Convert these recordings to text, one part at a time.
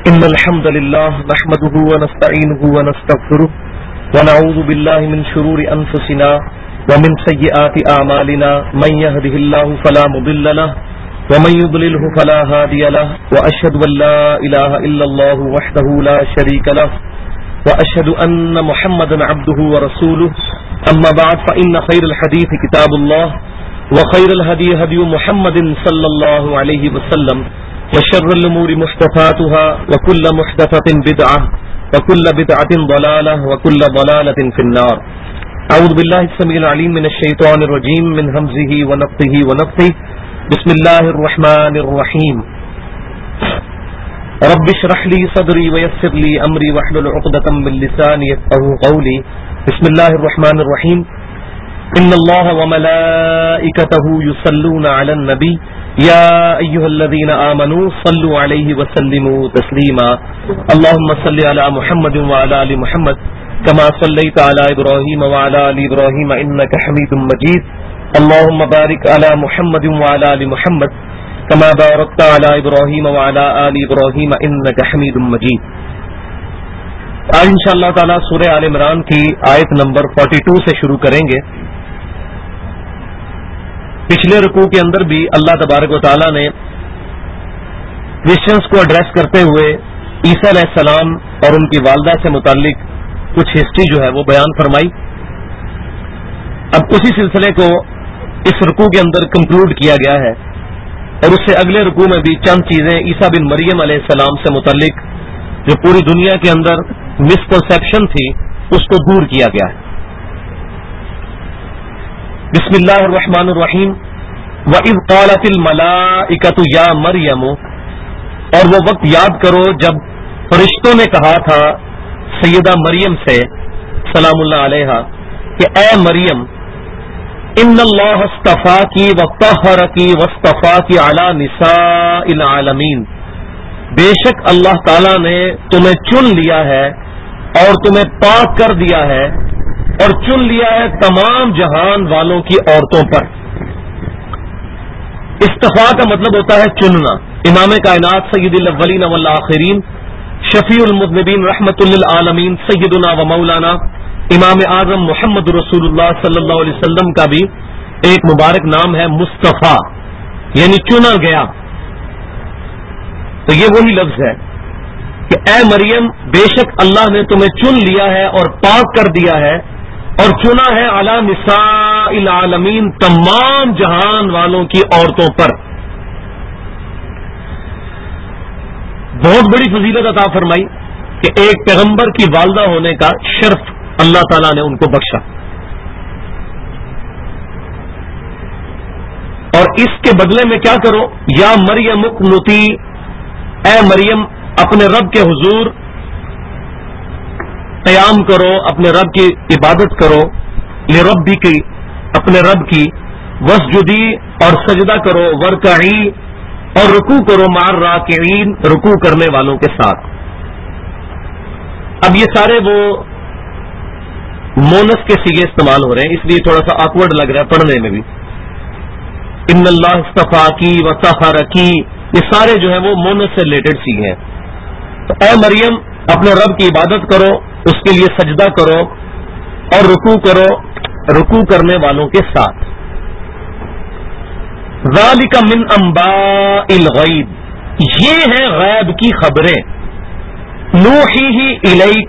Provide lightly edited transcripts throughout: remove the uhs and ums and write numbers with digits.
إن الحمد لله نحمده ونستعينه ونستغفره ونعوذ بالله من شرور أنفسنا ومن سيئات أعمالنا من يهده الله فلا مضل له ومن يضلله فلا هادي له وأشهد أن لا إله إلا الله وحده لا شريك له وأشهد أن محمدا عبده ورسوله أما بعد فإن خير الحديث كتاب الله وخير الهدي هدي محمد صلى الله عليه وسلم وشر الأمور محدثاتها وكل محدثة بدعة وكل بدعة ضلالة وكل ضلالة في النار. أعوذ بالله السميع العليم من الشيطان الرجيم من همزه ونفثه ونفثه. بسم الله الرحمن الرحيم. رب اشرح لي صدري ويسر لي أمري واحلل عقدة من لساني يفقهوا قولي. بسم الله الرحمن الرحيم. إن الله وملائكته يصلون على النبي يا أيها الذين آمنوا صلوا عليه وسلموا تسليما. اللهم صل على محمد وعلى آل محمد كما صليت على إبراهيم وعلى آل إبراهيم إنك حميد مجيد. اللهم بارك على محمد وعلى آل محمد كما باركت على إبراهيم وعلى آل إبراهيم إنك حميد مجيد. آج انشاءاللہ تعالی سورہ آل عمران کی آیت نمبر 42 سے شروع کریں گے. پچھلے رکوع کے اندر بھی اللہ تبارک و تعالی نے کرسچنس کو ایڈریس کرتے ہوئے عیسیٰ علیہ السلام اور ان کی والدہ سے متعلق کچھ ہسٹری جو ہے وہ بیان فرمائی. اب اسی سلسلے کو اس رکوع کے اندر کنکلوڈ کیا گیا ہے اور اس سے اگلے رکوع میں بھی چند چیزیں عیسیٰ بن مریم علیہ السلام سے متعلق جو پوری دنیا کے اندر مسکنسیپشن تھی اس کو دور کیا گیا ہے. بسم اللہ الرحمن الرحیم. وَإِذْ قَالَتِ الْمَلَائِكَةُ يَا مَرْيَمُ، اور وہ وقت یاد کرو جب فرشتوں نے کہا تھا سیدہ مریم سے سلام اللہ علیہا کہ اے مریم ان اللہ اصطفاکی وطہرکی واصطفاکی علی نساء العالمین، بے شک اللہ تعالی نے تمہیں چن لیا ہے اور تمہیں پاک کر دیا ہے اور چن لیا ہے تمام جہان والوں کی عورتوں پر. استفاء کا مطلب ہوتا ہے چننا. امام کائنات سید الاولین والآخرین شفیع المذنبین رحمت للعالمین سیدنا و مولانا امام اعظم محمد رسول اللہ صلی اللہ علیہ وسلم کا بھی ایک مبارک نام ہے مصطفیٰ، یعنی چنا گیا. تو یہ وہی لفظ ہے کہ اے مریم بے شک اللہ نے تمہیں چن لیا ہے اور پاک کر دیا ہے اور چنا ہے علی نساء العالمین، تمام جہان والوں کی عورتوں پر. بہت بڑی فضیلت عطا فرمائی کہ ایک پیغمبر کی والدہ ہونے کا شرف اللہ تعالیٰ نے ان کو بخشا. اور اس کے بدلے میں کیا کرو؟ یا مریم اقنتی، اے مریم اپنے رب کے حضور قیام کرو، اپنے رب کی عبادت کرو، لربی کی، اپنے رب کی، وسجدی اور سجدہ کرو، ورکعی اور رکوع کرو، مع الراکعین رکوع کرنے والوں کے ساتھ. اب یہ سارے وہ مونس کے سیغے استعمال ہو رہے ہیں، اس لیے تھوڑا سا آکورڈ لگ رہا ہے پڑھنے میں بھی. ان اللہ اصطفاکی وطہرکی، یہ سارے جو ہیں وہ مونس سے ریلیٹڈ سیغے ہیں. تو اے مریم اپنے رب کی عبادت کرو، اس کے لیے سجدہ کرو اور رکوع کرو رکوع کرنے والوں کے ساتھ. ذالک من انباء الغیب، یہ ہے غیب کی خبریں، نوحیہ الیک،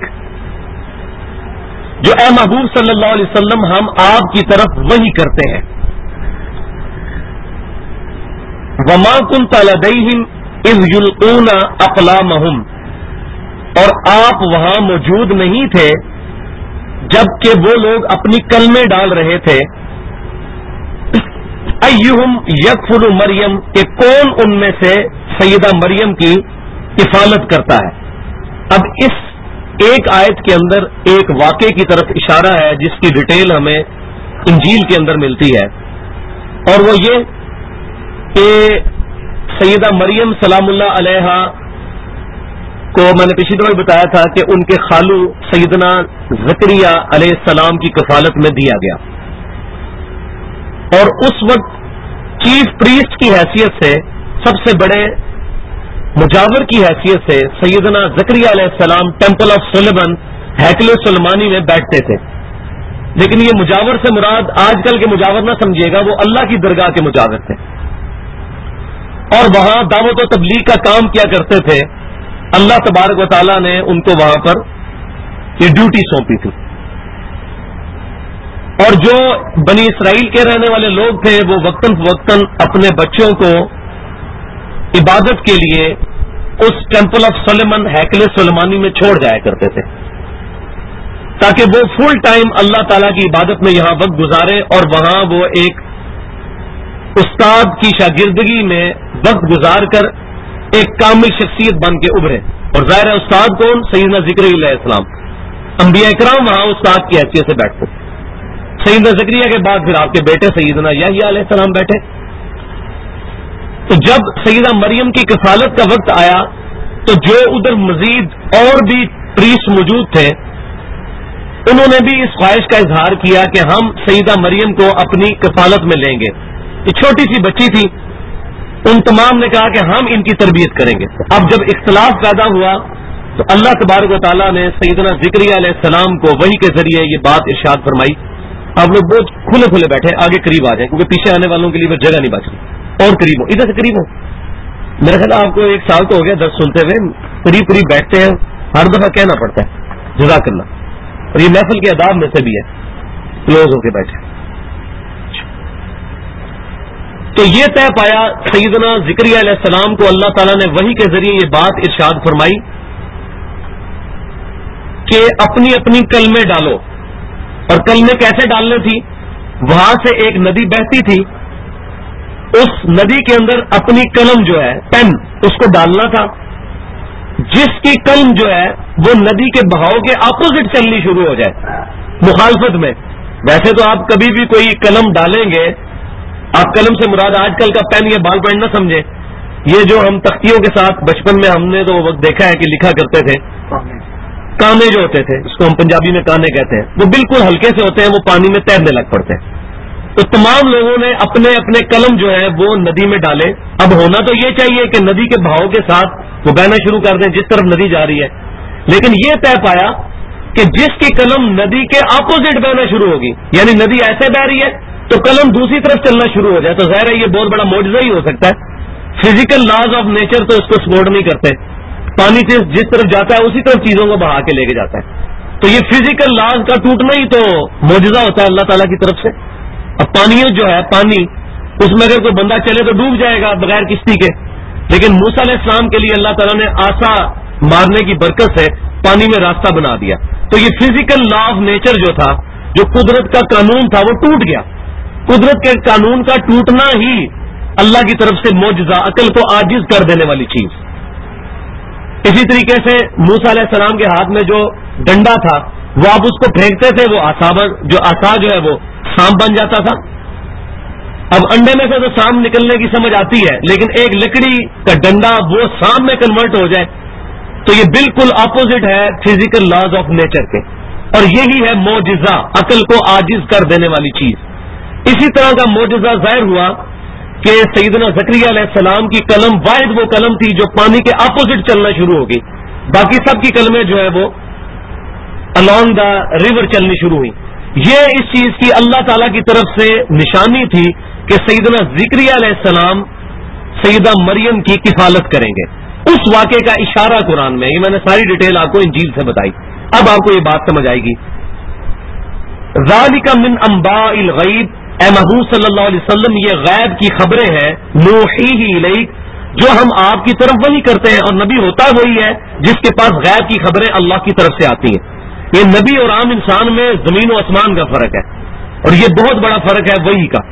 جو اے محبوب صلی اللہ علیہ وسلم ہم آپ کی طرف وحی کرتے ہیں. وما کنت لدیہم اذ یلقون اقلامہم، اور آپ وہاں موجود نہیں تھے جبکہ وہ لوگ اپنی کلمے ڈال رہے تھے. ایہم یکفل مریم، کہ کون ان میں سے سیدہ مریم کی کفالت کرتا ہے. اب اس ایک آیت کے اندر ایک واقعے کی طرف اشارہ ہے جس کی ڈیٹیل ہمیں انجیل کے اندر ملتی ہے، اور وہ یہ کہ سیدہ مریم سلام اللہ علیہا کو میں نے پچھلی دفعہ بتایا تھا کہ ان کے خالو سیدنا زکریا علیہ السلام کی کفالت میں دیا گیا، اور اس وقت چیف پریسٹ کی حیثیت سے سب سے بڑے مجاور کی حیثیت سے سیدنا زکریا علیہ السلام ٹیمپل آف سلیمان ہیکل سلیمانی میں بیٹھتے تھے. لیکن یہ مجاور سے مراد آج کل کے مجاور نہ سمجھیے گا، وہ اللہ کی درگاہ کے مجاور تھے اور وہاں دعوت و تبلیغ کا کام کیا کرتے تھے. اللہ تبارک و تعالیٰ نے ان کو وہاں پر یہ ڈیوٹی سونپی تھی. اور جو بنی اسرائیل کے رہنے والے لوگ تھے وہ وقتاً فوقتاً اپنے بچوں کو عبادت کے لیے اس ٹیمپل آف سلیمان ہیکل سلیمانی میں چھوڑ جایا کرتے تھے تاکہ وہ فل ٹائم اللہ تعالیٰ کی عبادت میں یہاں وقت گزارے اور وہاں وہ ایک استاد کی شاگردگی میں وقت گزار کر ایک کامل شخصیت بن کے ابھرے. اور ظاہر ہے استاد کون؟ سیدنا زکریا علیہ السلام. انبیاء اکرام وہاں استاد کی حیثیت سے بیٹھتے. سیدنا زکریا کے بعد پھر آپ کے بیٹے سیدنا یحییٰ علیہ السلام بیٹھے. تو جب سیدہ مریم کی کفالت کا وقت آیا تو جو ادھر مزید اور بھی پریسٹ موجود تھے انہوں نے بھی اس خواہش کا اظہار کیا کہ ہم سیدہ مریم کو اپنی کفالت میں لیں گے. یہ چھوٹی سی بچی تھی، ان تمام نے کہا کہ ہم ان کی تربیت کریں گے. اب جب اختلاف پیدا ہوا تو اللہ تبارک و تعالیٰ نے سیدنا زکریا علیہ السلام کو وحی کے ذریعے یہ بات ارشاد فرمائی. آپ لوگ بہت کھلے کھلے بیٹھے، آگے قریب آ جائیں کیونکہ پیچھے آنے والوں کے لیے جگہ نہیں بچ رہی. اور قریب ہو، ادھر سے قریب ہو. میرا خیال آپ کو 1 سال تو ہو گیا درس سنتے ہوئے، قریب قریب بیٹھتے ہیں، ہر دفعہ کہنا پڑتا ہے. جزاک اللہ. اور یہ محفل کے آداب میں سے بھی ہے، کلوز ہو کے بیٹھے. تو یہ طے پایا سیدنا زکریا علیہ السلام کو اللہ تعالیٰ نے وحی کے ذریعے یہ بات ارشاد فرمائی کہ اپنی اپنی کلمیں ڈالو. اور کلمیں کیسے ڈالنے تھی؟ وہاں سے ایک ندی بہتی تھی، اس ندی کے اندر اپنی قلم جو ہے پین اس کو ڈالنا تھا. جس کی قلم جو ہے وہ ندی کے بہاؤ کے اپوزٹ چلنی شروع ہو جائے، مخالفت میں. ویسے تو آپ کبھی بھی کوئی قلم ڈالیں گے، آپ قلم سے مراد آج کل کا پین یا بال پینٹ نہ سمجھے. یہ جو ہم تختیوں کے ساتھ بچپن میں ہم نے تو وقت دیکھا ہے کہ لکھا کرتے تھے، کانے جو ہوتے تھے، اس کو ہم پنجابی میں کانے کہتے ہیں، وہ بالکل ہلکے سے ہوتے ہیں، وہ پانی میں تیرنے لگ پڑتے ہیں. تو تمام لوگوں نے اپنے اپنے قلم جو ہے وہ ندی میں ڈالے. اب ہونا تو یہ چاہیے کہ ندی کے بہاؤ کے ساتھ وہ بہنا شروع کر دیں جس طرف ندی جا رہی ہے، لیکن یہ طے پایا کہ جس کی قلم ندی کے اپوزٹ بہنا شروع ہوگی، یعنی ندی ایسے بہ رہی ہے تو قلم دوسری طرف چلنا شروع ہو جائے، تو ظاہر ہے یہ بہت بڑا معجزہ ہی ہو سکتا ہے. فزیکل لاز آف نیچر تو اس کو سپورٹ نہیں کرتے. پانی سے جس طرف جاتا ہے اسی طرف چیزوں کو بہا کے لے کے جاتا ہے. تو یہ فزیکل لاز کا ٹوٹنا ہی تو معجزہ ہوتا ہے اللہ تعالیٰ کی طرف سے. اب پانی جو ہے پانی، اس میں اگر کوئی بندہ چلے تو ڈوب جائے گا بغیر کشتی کے، لیکن موسیٰ علیہ السلام کے لیے اللہ تعالیٰ نے آسا مارنے کی برکت سے پانی میں راستہ بنا دیا. تو یہ فزیکل لا آف نیچر جو تھا، جو قدرت کا قانون تھا، وہ ٹوٹ گیا. قدرت کے قانون کا ٹوٹنا ہی اللہ کی طرف سے معجزہ، عقل کو عاجز کر دینے والی چیز. اسی طریقے سے موسیٰ علیہ السلام کے ہاتھ میں جو ڈنڈا تھا وہ آپ اس کو پھینکتے تھے، وہ آسا جو ہے وہ سانپ بن جاتا تھا. اب انڈے میں سے تو سانپ نکلنے کی سمجھ آتی ہے، لیکن ایک لکڑی کا ڈنڈا وہ سانپ میں کنورٹ ہو جائے تو یہ بالکل اپوزٹ ہے فزیکل لاز آف نیچر کے. اور یہی ہے معجزہ، عقل کو عاجز کر دینے والی چیز. اسی طرح کا معجزہ ظاہر ہوا کہ سیدنا زکریا علیہ السلام کی قلم واحد وہ قلم تھی جو پانی کے اپوزٹ چلنا شروع ہو گئی. باقی سب کی قلمیں جو ہے وہ along دا ریور چلنی شروع ہوئی. یہ اس چیز کی اللہ تعالی کی طرف سے نشانی تھی کہ سیدنا زکریا علیہ السلام سیدہ مریم کی کفالت کریں گے. اس واقعے کا اشارہ قرآن میں، یہ میں نے ساری ڈیٹیل آپ کو انجیل سے بتائی. اب آپ کو یہ بات سمجھ آئے گی. ذالک من انباء الغیب، اے محبوب صلی اللہ علیہ وسلم یہ غیب کی خبریں ہیں، نوحیہ الیک جو ہم آپ کی طرف وحی کرتے ہیں. اور نبی ہوتا وہی ہے جس کے پاس غیب کی خبریں اللہ کی طرف سے آتی ہیں. یہ نبی اور عام انسان میں زمین و آسمان کا فرق ہے، اور یہ بہت بڑا فرق ہے وحی کا.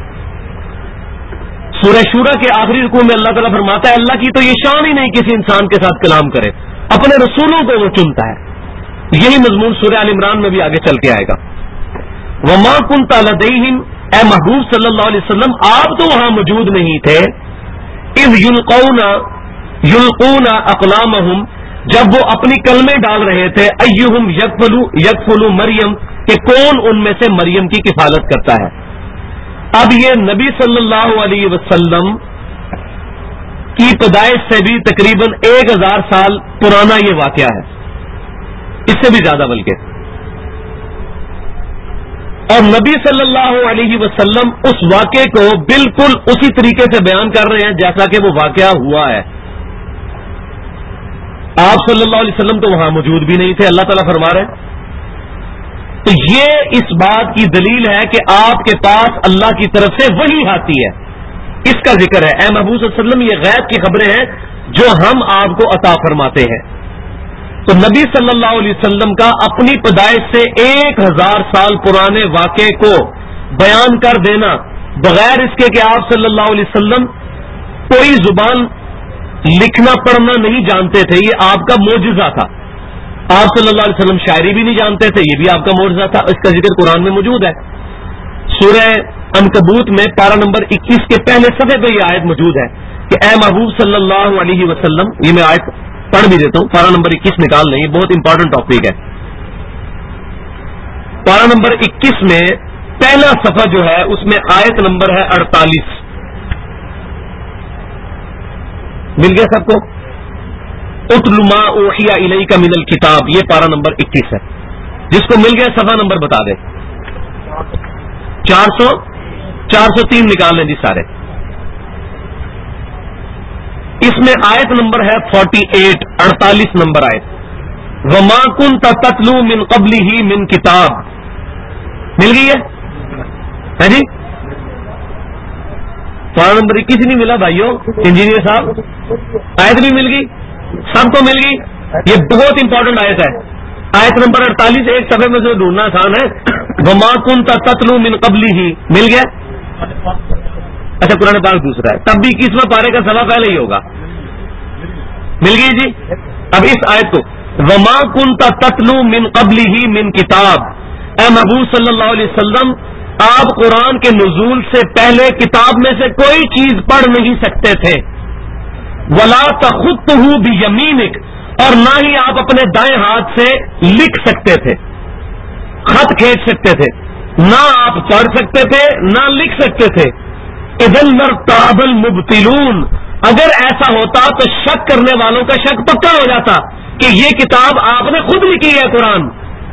سورہ شورا کے آخری رکوع میں اللہ تعالیٰ فرماتا ہے اللہ کی تو یہ شان ہی نہیں کسی انسان کے ساتھ کلام کرے، اپنے رسولوں کو وہ چنتا ہے. یہی مضمون سورہ آل عمران میں بھی آگے چل کے آئے گا. وما كنت لديهم، اے محبوب صلی اللہ علیہ وسلم آپ تو وہاں موجود نہیں تھے. اذ یلقون اقلامهم، جب وہ اپنی کلمیں ڈال رہے تھے. ایہم یکفل مریم، کہ کون ان میں سے مریم کی کفالت کرتا ہے. اب یہ نبی صلی اللہ علیہ وسلم کی پیدائش سے بھی تقریباً 1000 سال پرانا یہ واقعہ ہے، اس سے بھی زیادہ بلکہ. اور نبی صلی اللہ علیہ وسلم اس واقعے کو بالکل اسی طریقے سے بیان کر رہے ہیں جیسا کہ وہ واقعہ ہوا ہے. آپ صلی اللہ علیہ وسلم تو وہاں موجود بھی نہیں تھے، اللہ تعالیٰ فرما رہے ہیں. تو یہ اس بات کی دلیل ہے کہ آپ کے پاس اللہ کی طرف سے وحی آتی ہے، اس کا ذکر ہے. اے محبوب صلی اللہ علیہ وسلم، یہ غیب کی خبریں ہیں جو ہم آپ کو عطا فرماتے ہیں. تو نبی صلی اللہ علیہ وسلم کا اپنی پیدائش سے 1000 سال پرانے واقعے کو بیان کر دینا بغیر اس کے کہ آپ صلی اللہ علیہ وسلم کوئی زبان لکھنا پڑھنا نہیں جانتے تھے، یہ آپ کا معجزہ تھا. آپ صلی اللہ علیہ وسلم شاعری بھی نہیں جانتے تھے، یہ بھی آپ کا معجزہ تھا. اس کا ذکر قرآن میں موجود ہے. سورہ عنکبوت میں پارہ نمبر 21 کے پہلے صفحے پہ یہ آیت موجود ہے کہ اے محبوب صلی اللہ علیہ وسلم، یہ میں آیت پڑھ بھی دیتا ہوں، پارہ نمبر 21 نکال لیں، یہ بہت امپورٹنٹ ٹاپک ہے. پارہ نمبر 21 میں پہلا صفحہ جو ہے اس میں آیت نمبر ہے 48. مل گیا سب کو؟ اتل ما اوحی الیک من الکتاب، یہ پارہ نمبر 21 ہے. جس کو مل گیا صفحہ نمبر بتا دے. 403 نکال لیں جی سارے. اس میں آیت نمبر ہے 48، 48 نمبر آیت. وما كنت تتلو من قبلہ من کتاب. مل گئی ہے جی؟ پارہ نمبر 21 نہیں ملا بھائیوں؟ انجینئر صاحب آیت بھی مل گئی، سب کو مل گئی. یہ بہت امپورٹنٹ آیت ہے. آیت نمبر 48 ایک صفحے میں سے ڈھونڈنا آسان ہے. وما كنت تتلو من قبلہ مل گیا. اچھا قرآن پاک دوسرا ہے، تب بھی 21واں پارے کا صفحہ پہلے ہی ہوگا. مل گئی جی؟ اب اس آیت کو وما كنت تتلو من قبلہ من کتاب، اے محبوب صلی اللہ علیہ وسلم آپ قرآن کے نزول سے پہلے کتاب میں سے کوئی چیز پڑھ نہیں سکتے تھے. ولا تخطہ بیمینک، اور نہ ہی آپ اپنے دائیں ہاتھ سے لکھ سکتے تھے، خط کھینچ سکتے تھے. نہ آپ پڑھ سکتے تھے نہ لکھ سکتے تھے. اذن لارتاب المبطلون، اگر ایسا ہوتا تو شک کرنے والوں کا شک پکا ہو جاتا کہ یہ کتاب آپ نے خود لکھی ہے قرآن،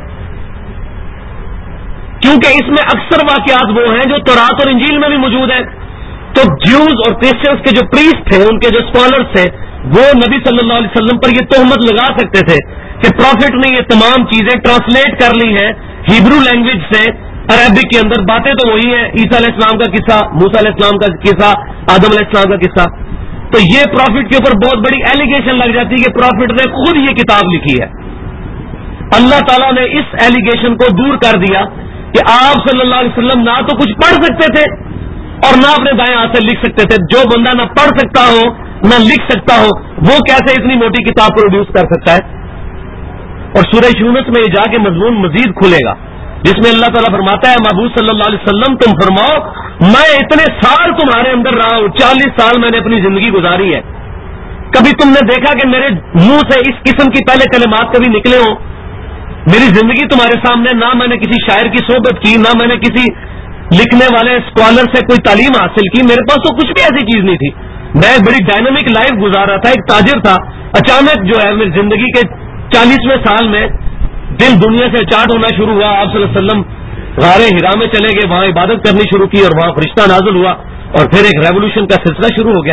کیونکہ اس میں اکثر واقعات وہ ہیں جو تورات اور انجیل میں بھی موجود ہیں. تو جیوز اور کرسچنس کے جو پریسٹ تھے، ان کے جو اسکالرز تھے، وہ نبی صلی اللہ علیہ وسلم پر یہ تہمت لگا سکتے تھے کہ پروفٹ نے یہ تمام چیزیں ٹرانسلیٹ کر لی ہیں ہیبرو لینگویج سے عربک کے اندر. باتیں تو وہی ہیں، عیسیٰ علیہ السلام کا قصہ، موسیٰ علیہ السلام کا قصہ، آدم علیہ السلام کا قصہ. تو یہ پروفٹ کے اوپر بہت بڑی ایلیگیشن لگ جاتی ہے کہ پروفٹ نے خود یہ کتاب لکھی ہے. اللہ تعالیٰ نے اس ایلیگیشن کو دور کر دیا کہ آپ صلی اللہ علیہ وسلم نہ تو کچھ پڑھ سکتے تھے اور نہ اپنے دائیں ہاتھ سے لکھ سکتے تھے. جو بندہ نہ پڑھ سکتا ہو نہ لکھ سکتا ہو وہ کیسے اتنی موٹی کتاب پروڈیوس کر سکتا ہے؟ اور سورہ یونس میں یہ جا کے مضمون مزید کھلے گا جس میں اللہ تعالیٰ فرماتا ہے محبوب صلی اللہ علیہ وسلم تم فرماؤ میں اتنے سال تمہارے اندر رہا ہوں، 40 سال میں نے اپنی زندگی گزاری ہے، کبھی تم نے دیکھا کہ میرے منہ سے اس قسم کی پہلے کلمات کبھی نکلے ہوں؟ میری زندگی تمہارے سامنے، نہ میں نے کسی شاعر کی صحبت کی، نہ میں نے کسی لکھنے والے اسکالر سے کوئی تعلیم حاصل کی، میرے پاس تو کچھ بھی ایسی چیز نہیں تھی. میں بڑی ڈائنامک لائف گزار رہا تھا، ایک تاجر تھا. اچانک جو ہے میری زندگی کے 40ویں سال میں دل دنیا سے چاٹ ہونا شروع ہوا. آپ صلی اللہ علیہ وسلم غار ہرا میں چلے گئے، وہاں عبادت کرنی شروع کی اور وہاں فرشتہ نازل ہوا اور پھر ایک ریولوشن کا سلسلہ شروع ہو گیا.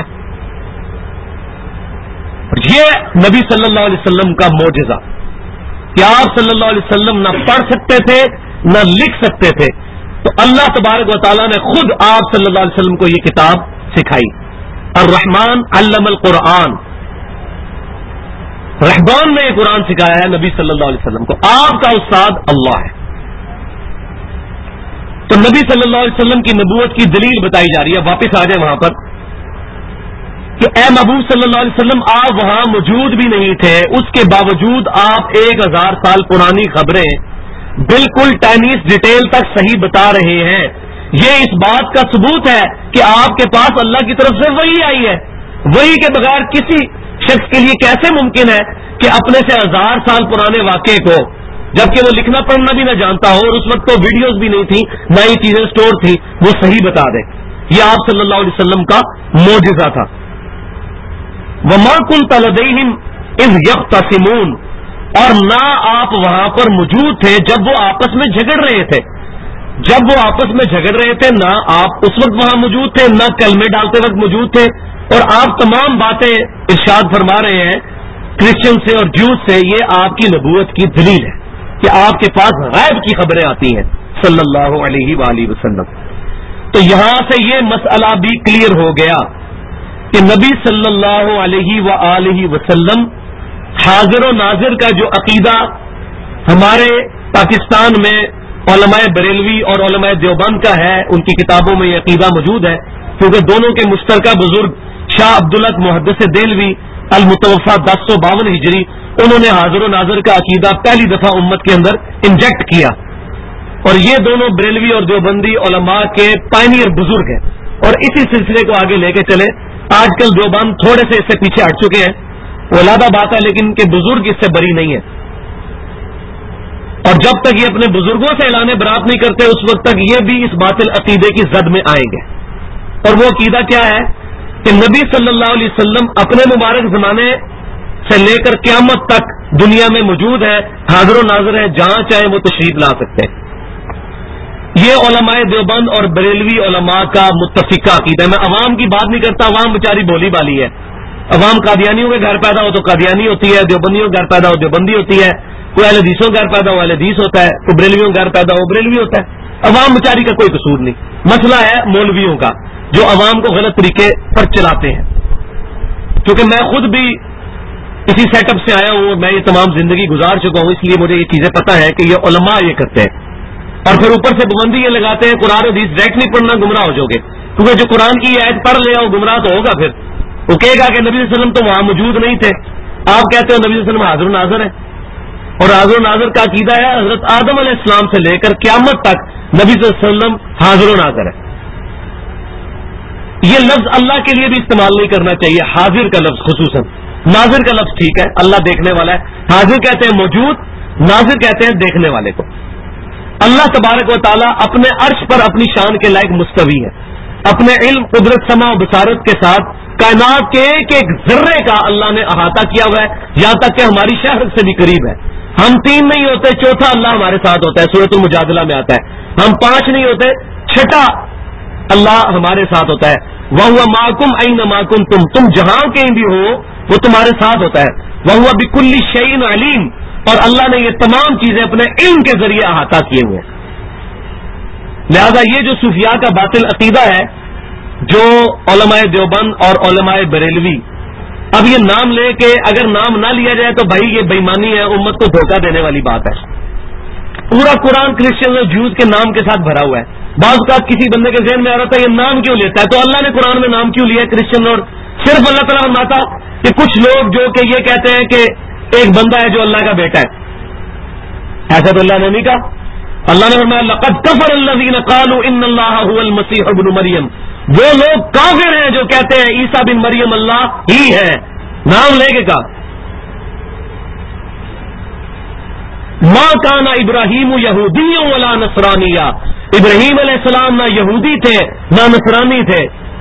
یہ نبی صلی اللہ علیہ وسلم کا معجزہ کہ آپ صلی اللہ علیہ وسلم نہ پڑھ سکتے تھے نہ لکھ سکتے تھے. تو اللہ تبارک و تعالیٰ نے خود آپ صلی اللہ علیہ وسلم کو یہ کتاب سکھائی. الرحمن علم القرآن، رحمان نے یہ قرآن سکھایا ہے نبی صلی اللہ علیہ وسلم کو. آپ کا استاد اللہ ہے. تو نبی صلی اللہ علیہ وسلم کی نبوت کی دلیل بتائی جا رہی ہے. واپس آ جائیں وہاں پر کہ اے محبوب صلی اللہ علیہ وسلم آپ وہاں موجود بھی نہیں تھے، اس کے باوجود آپ 1000 سال پرانی خبریں بالکل ٹائنیس ڈیٹیل تک صحیح بتا رہے ہیں. یہ اس بات کا ثبوت ہے کہ آپ کے پاس اللہ کی طرف سے وحی آئی ہے. وحی کے بغیر کسی شخص کے لیے کیسے ممکن ہے کہ اپنے سے 1000 سال پرانے واقعے کو، جبکہ وہ لکھنا پڑھنا بھی نہ جانتا ہو اور اس وقت تو ویڈیوز بھی نہیں تھی، نہ ہی چیزیں سٹور تھی، وہ صحیح بتا دے. یہ آپ صلی اللہ علیہ وسلم کا معجزہ تھا. وما كنت لديهم اذ يختصمون، اور نہ آپ وہاں پر موجود تھے جب وہ آپس میں جھگڑ رہے تھے. جب وہ آپس میں جھگڑ رہے تھے نہ آپ اس وقت وہاں موجود تھے، نہ کلمے ڈالتے وقت موجود تھے. اور آپ تمام باتیں ارشاد فرما رہے ہیں کرسچن سے اور جوز سے، یہ آپ کی نبوت کی دلیل ہے کہ آپ کے پاس غیب کی خبریں آتی ہیں صلی اللہ علیہ وآلہ وسلم. تو یہاں سے یہ مسئلہ بھی کلیئر ہو گیا کہ نبی صلی اللہ علیہ وآلہ وسلم حاضر و ناظر کا جو عقیدہ ہمارے پاکستان میں علماء بریلوی اور علماء دیوبند کا ہے، ان کی کتابوں میں یہ عقیدہ موجود ہے، کیونکہ دونوں کے مشترکہ بزرگ شاہ عبداللہ محدث دہلوی المتوفا 1052 ہجری، انہوں نے حاضر و ناظر کا عقیدہ پہلی دفعہ امت کے اندر انجیکٹ کیا. اور یہ دونوں بریلوی اور دیوبندی علماء کے پائنیئر بزرگ ہیں، اور اسی سلسلے کو آگے لے کے چلے. آج کل دیوبند تھوڑے سے اس سے پیچھے ہٹ چکے ہیں، اولادہ بات ہے، لیکن ان کے بزرگ اس سے بری نہیں ہیں. اور جب تک یہ اپنے بزرگوں سے اعلان برات نہیں کرتے اس وقت تک یہ بھی اس باطل عقیدے کی زد میں آئیں گے. اور وہ عقیدہ کیا ہے کہ نبی صلی اللہ علیہ وسلم اپنے مبارک زمانے سے لے کر قیامت تک دنیا میں موجود ہے، حاضر و ناظر ہے، جہاں چاہے وہ تشریف لا سکتے ہیں. یہ علماء دیوبند اور بریلوی علماء کا متفقہ عقیدہ ہے. میں عوام کی بات نہیں کرتا، عوام بیچاری بولی بالی ہے. عوام قادیانیوں کے گھر پیدا ہو تو قادیانی ہوتی ہے، دیوبندیوں کے گھر پیدا ہو دیوبندی ہوتی ہے، کوئی اہل حدیثوں کا گھر پیدا ہو اہل حدیث ہوتا ہے، کوئی بریلویوں کا گھر پیدا ہو بریلوی ہوتا ہے. عوام بیچاری کا کوئی قصور نہیں. مسئلہ ہے مولویوں کا جو عوام کو غلط طریقے پر چلاتے ہیں. کیونکہ میں خود بھی اسی سیٹ اپ سے آیا ہوں، میں یہ تمام زندگی گزار چکا ہوں، اس لیے مجھے یہ چیزیں پتہ ہے کہ یہ علماء یہ کرتے ہیں. اور پھر اوپر سے پابندی یہ لگاتے ہیں قرآن حدیث ڈائریکٹ نہیں پڑھنا، گمراہ ہو جاؤ گے. کیونکہ جو قرآن کی آیت پڑھ لے وہ گمراہ تو ہوگا. پھر وہ کہے گا کہ نبی صلی اللہ علیہ وسلم تو وہاں موجود نہیں تھے. آپ کہتے ہو نبی صلی اللہ علیہ وسلم حاضر و ناظر ہے، اور حاضر و ناظر کا عقیدہ ہے حضرت آدم علیہ السلام سے لے کر قیامت تک نبی صلی اللہ علیہ وسلم حاضر و ناظر ہے. یہ لفظ اللہ کے لیے بھی استعمال نہیں کرنا چاہیے، حاضر کا لفظ خصوصاً. ناظر کا لفظ ٹھیک ہے، اللہ دیکھنے والا ہے. حاضر کہتے ہیں موجود، ناظر کہتے ہیں دیکھنے والے کو. اللہ تبارک و تعالیٰ اپنے عرش پر اپنی شان کے لائق مستوی ہے. اپنے علم، قدرت، سمع و بصارت کے ساتھ کائنات کے ایک ایک ذرے کا اللہ نے احاطہ کیا ہوا ہے، یہاں تک کہ ہماری شہر سے بھی قریب ہے. ہم 3 نہیں ہوتے، چوتھا اللہ ہمارے ساتھ ہوتا ہے، سورۃ المجادلہ میں آتا ہے. ہم 5 نہیں ہوتے، چھٹا اللہ ہمارے ساتھ ہوتا ہے. وَهُوَ مَعَكُمْ أَيْنَمَا كُنتُمْ، تم جہاں کہیں بھی ہو وہ تمہارے ساتھ ہوتا ہے. وَهُوَ بِكُلِّ شَيْءٍ عَلِيمٌ، اور اللہ نے یہ تمام چیزیں اپنے علم کے ذریعے احاطہ کیے ہوئے ہیں. لہذا یہ جو صوفیاء کا باطل عقیدہ ہے، جو علماء دیوبند اور علماء بریلوی اب یہ نام لے کے اگر نام نہ لیا جائے تو بھائی یہ بےمانی ہے، امت کو دھوکہ دینے والی بات ہے. پورا قرآن کرسچن اور جوز کے نام کے ساتھ بھرا ہوا ہے. بعض اوقات کسی بندے کے ذہن میں آ رہا تھا یہ نام کیوں لیتا ہے، تو اللہ نے قرآن میں نام کیوں لیا ہے کرسچن. اور صرف اللہ تعالیٰ فرماتا کہ کچھ لوگ جو کہ یہ کہتے ہیں کہ ایک بندہ ہے جو اللہ کا بیٹا ہے، ایسا تو اللہ نے نہیں کہا. اللہ نے فرمایا لقد کفر الذین قالوا ان اللہ هو المسیح ابن مریم، وہ لوگ کافر ہیں جو کہتے ہیں عیسیٰ بن مریم اللہ ہی ہے، نام لے کے کہا. ما کان ابراہیم یہودی ولا نصرانیہ، ابراہیم علیہ السلام نہ یہودی تھے نہ نصرانی تھے.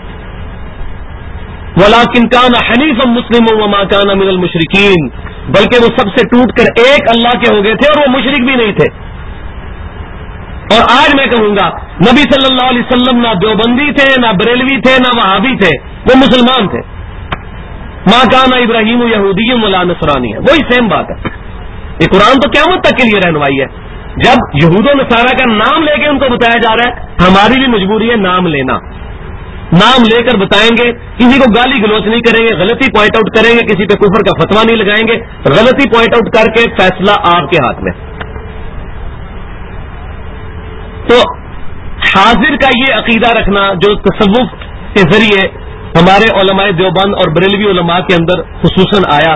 ولکن کان حنیفا مسلما وما کان من المشرکین، بلکہ وہ سب سے ٹوٹ کر ایک اللہ کے ہو گئے تھے اور وہ مشرک بھی نہیں تھے. اور آج میں کہوں گا نبی صلی اللہ علیہ وسلم نہ دیوبندی تھے نہ بریلوی تھے نہ وہابی تھے، وہ مسلمان تھے. ما کان ابراہیم یہودی ولا نصرانی، وہی سیم بات ہے. یہ قرآن تو قیامت تک کے لیے رہنمائی ہے. جب یہود و نصارہ کا نام لے کے ان کو بتایا جا رہا ہے، ہماری بھی مجبوری ہے نام لینا. نام لے کر بتائیں گے، کسی کو گالی گلوچ نہیں کریں گے، غلطی پوائنٹ آؤٹ کریں گے، کسی پہ کفر کا فتویٰ نہیں لگائیں گے، غلطی پوائنٹ آؤٹ کر کے فیصلہ آپ کے ہاتھ میں. تو حاضر کا یہ عقیدہ رکھنا جو تصوف کے ذریعے ہمارے علماء دیوبند اور بریلوی علماء کے اندر خصوصاً آیا،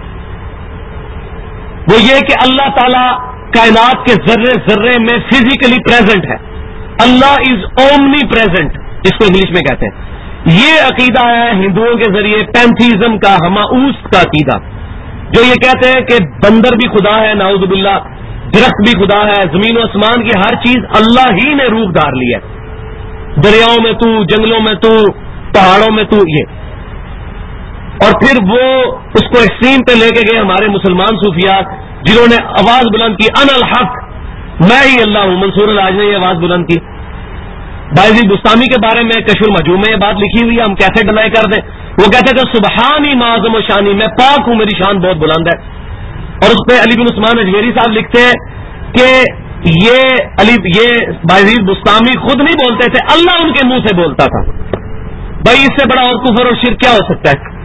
وہ یہ کہ اللہ تعالیٰ کائنات کے ذرے ذرے میں فزیکلی پریزنٹ ہے. اللہ از اومنی پریزنٹ، جس کو انگلش میں کہتے ہیں. یہ عقیدہ ہے ہندوؤں کے ذریعے پینتھیزم کا، ہماؤس کا عقیدہ، جو یہ کہتے ہیں کہ بندر بھی خدا ہے، نعوذ باللہ، درخت بھی خدا ہے، زمین و آسمان کی ہر چیز اللہ ہی نے روپ دھار لی ہے. دریاؤں میں تو، جنگلوں میں تو، پہاڑوں میں تو. یہ اور پھر وہ اس کو ایکسٹریم پہ لے کے گئے ہمارے مسلمان صوفیاء، جنہوں نے آواز بلند کی انا الحق، میں ہی اللہ ہوں. منصور الحاج نے یہ آواز بلند کی. بایزید بستامی کے بارے میں کشف المحجوب میں یہ بات لکھی ہوئی ہے، ہم کیسے ڈنائی کر دیں. وہ کہتے تھے سبحانی معظم و شانی، میں پاک ہوں، میری شان بہت بلند ہے. اور اس پہ علی بن عثمان اجمیری صاحب لکھتے ہیں کہ یہ بایزید بستامی خود نہیں بولتے تھے، اللہ ان کے منہ سے بولتا تھا. بھائی اس سے بڑا اور کفر اور شرک کیا ہو سکتا ہے؟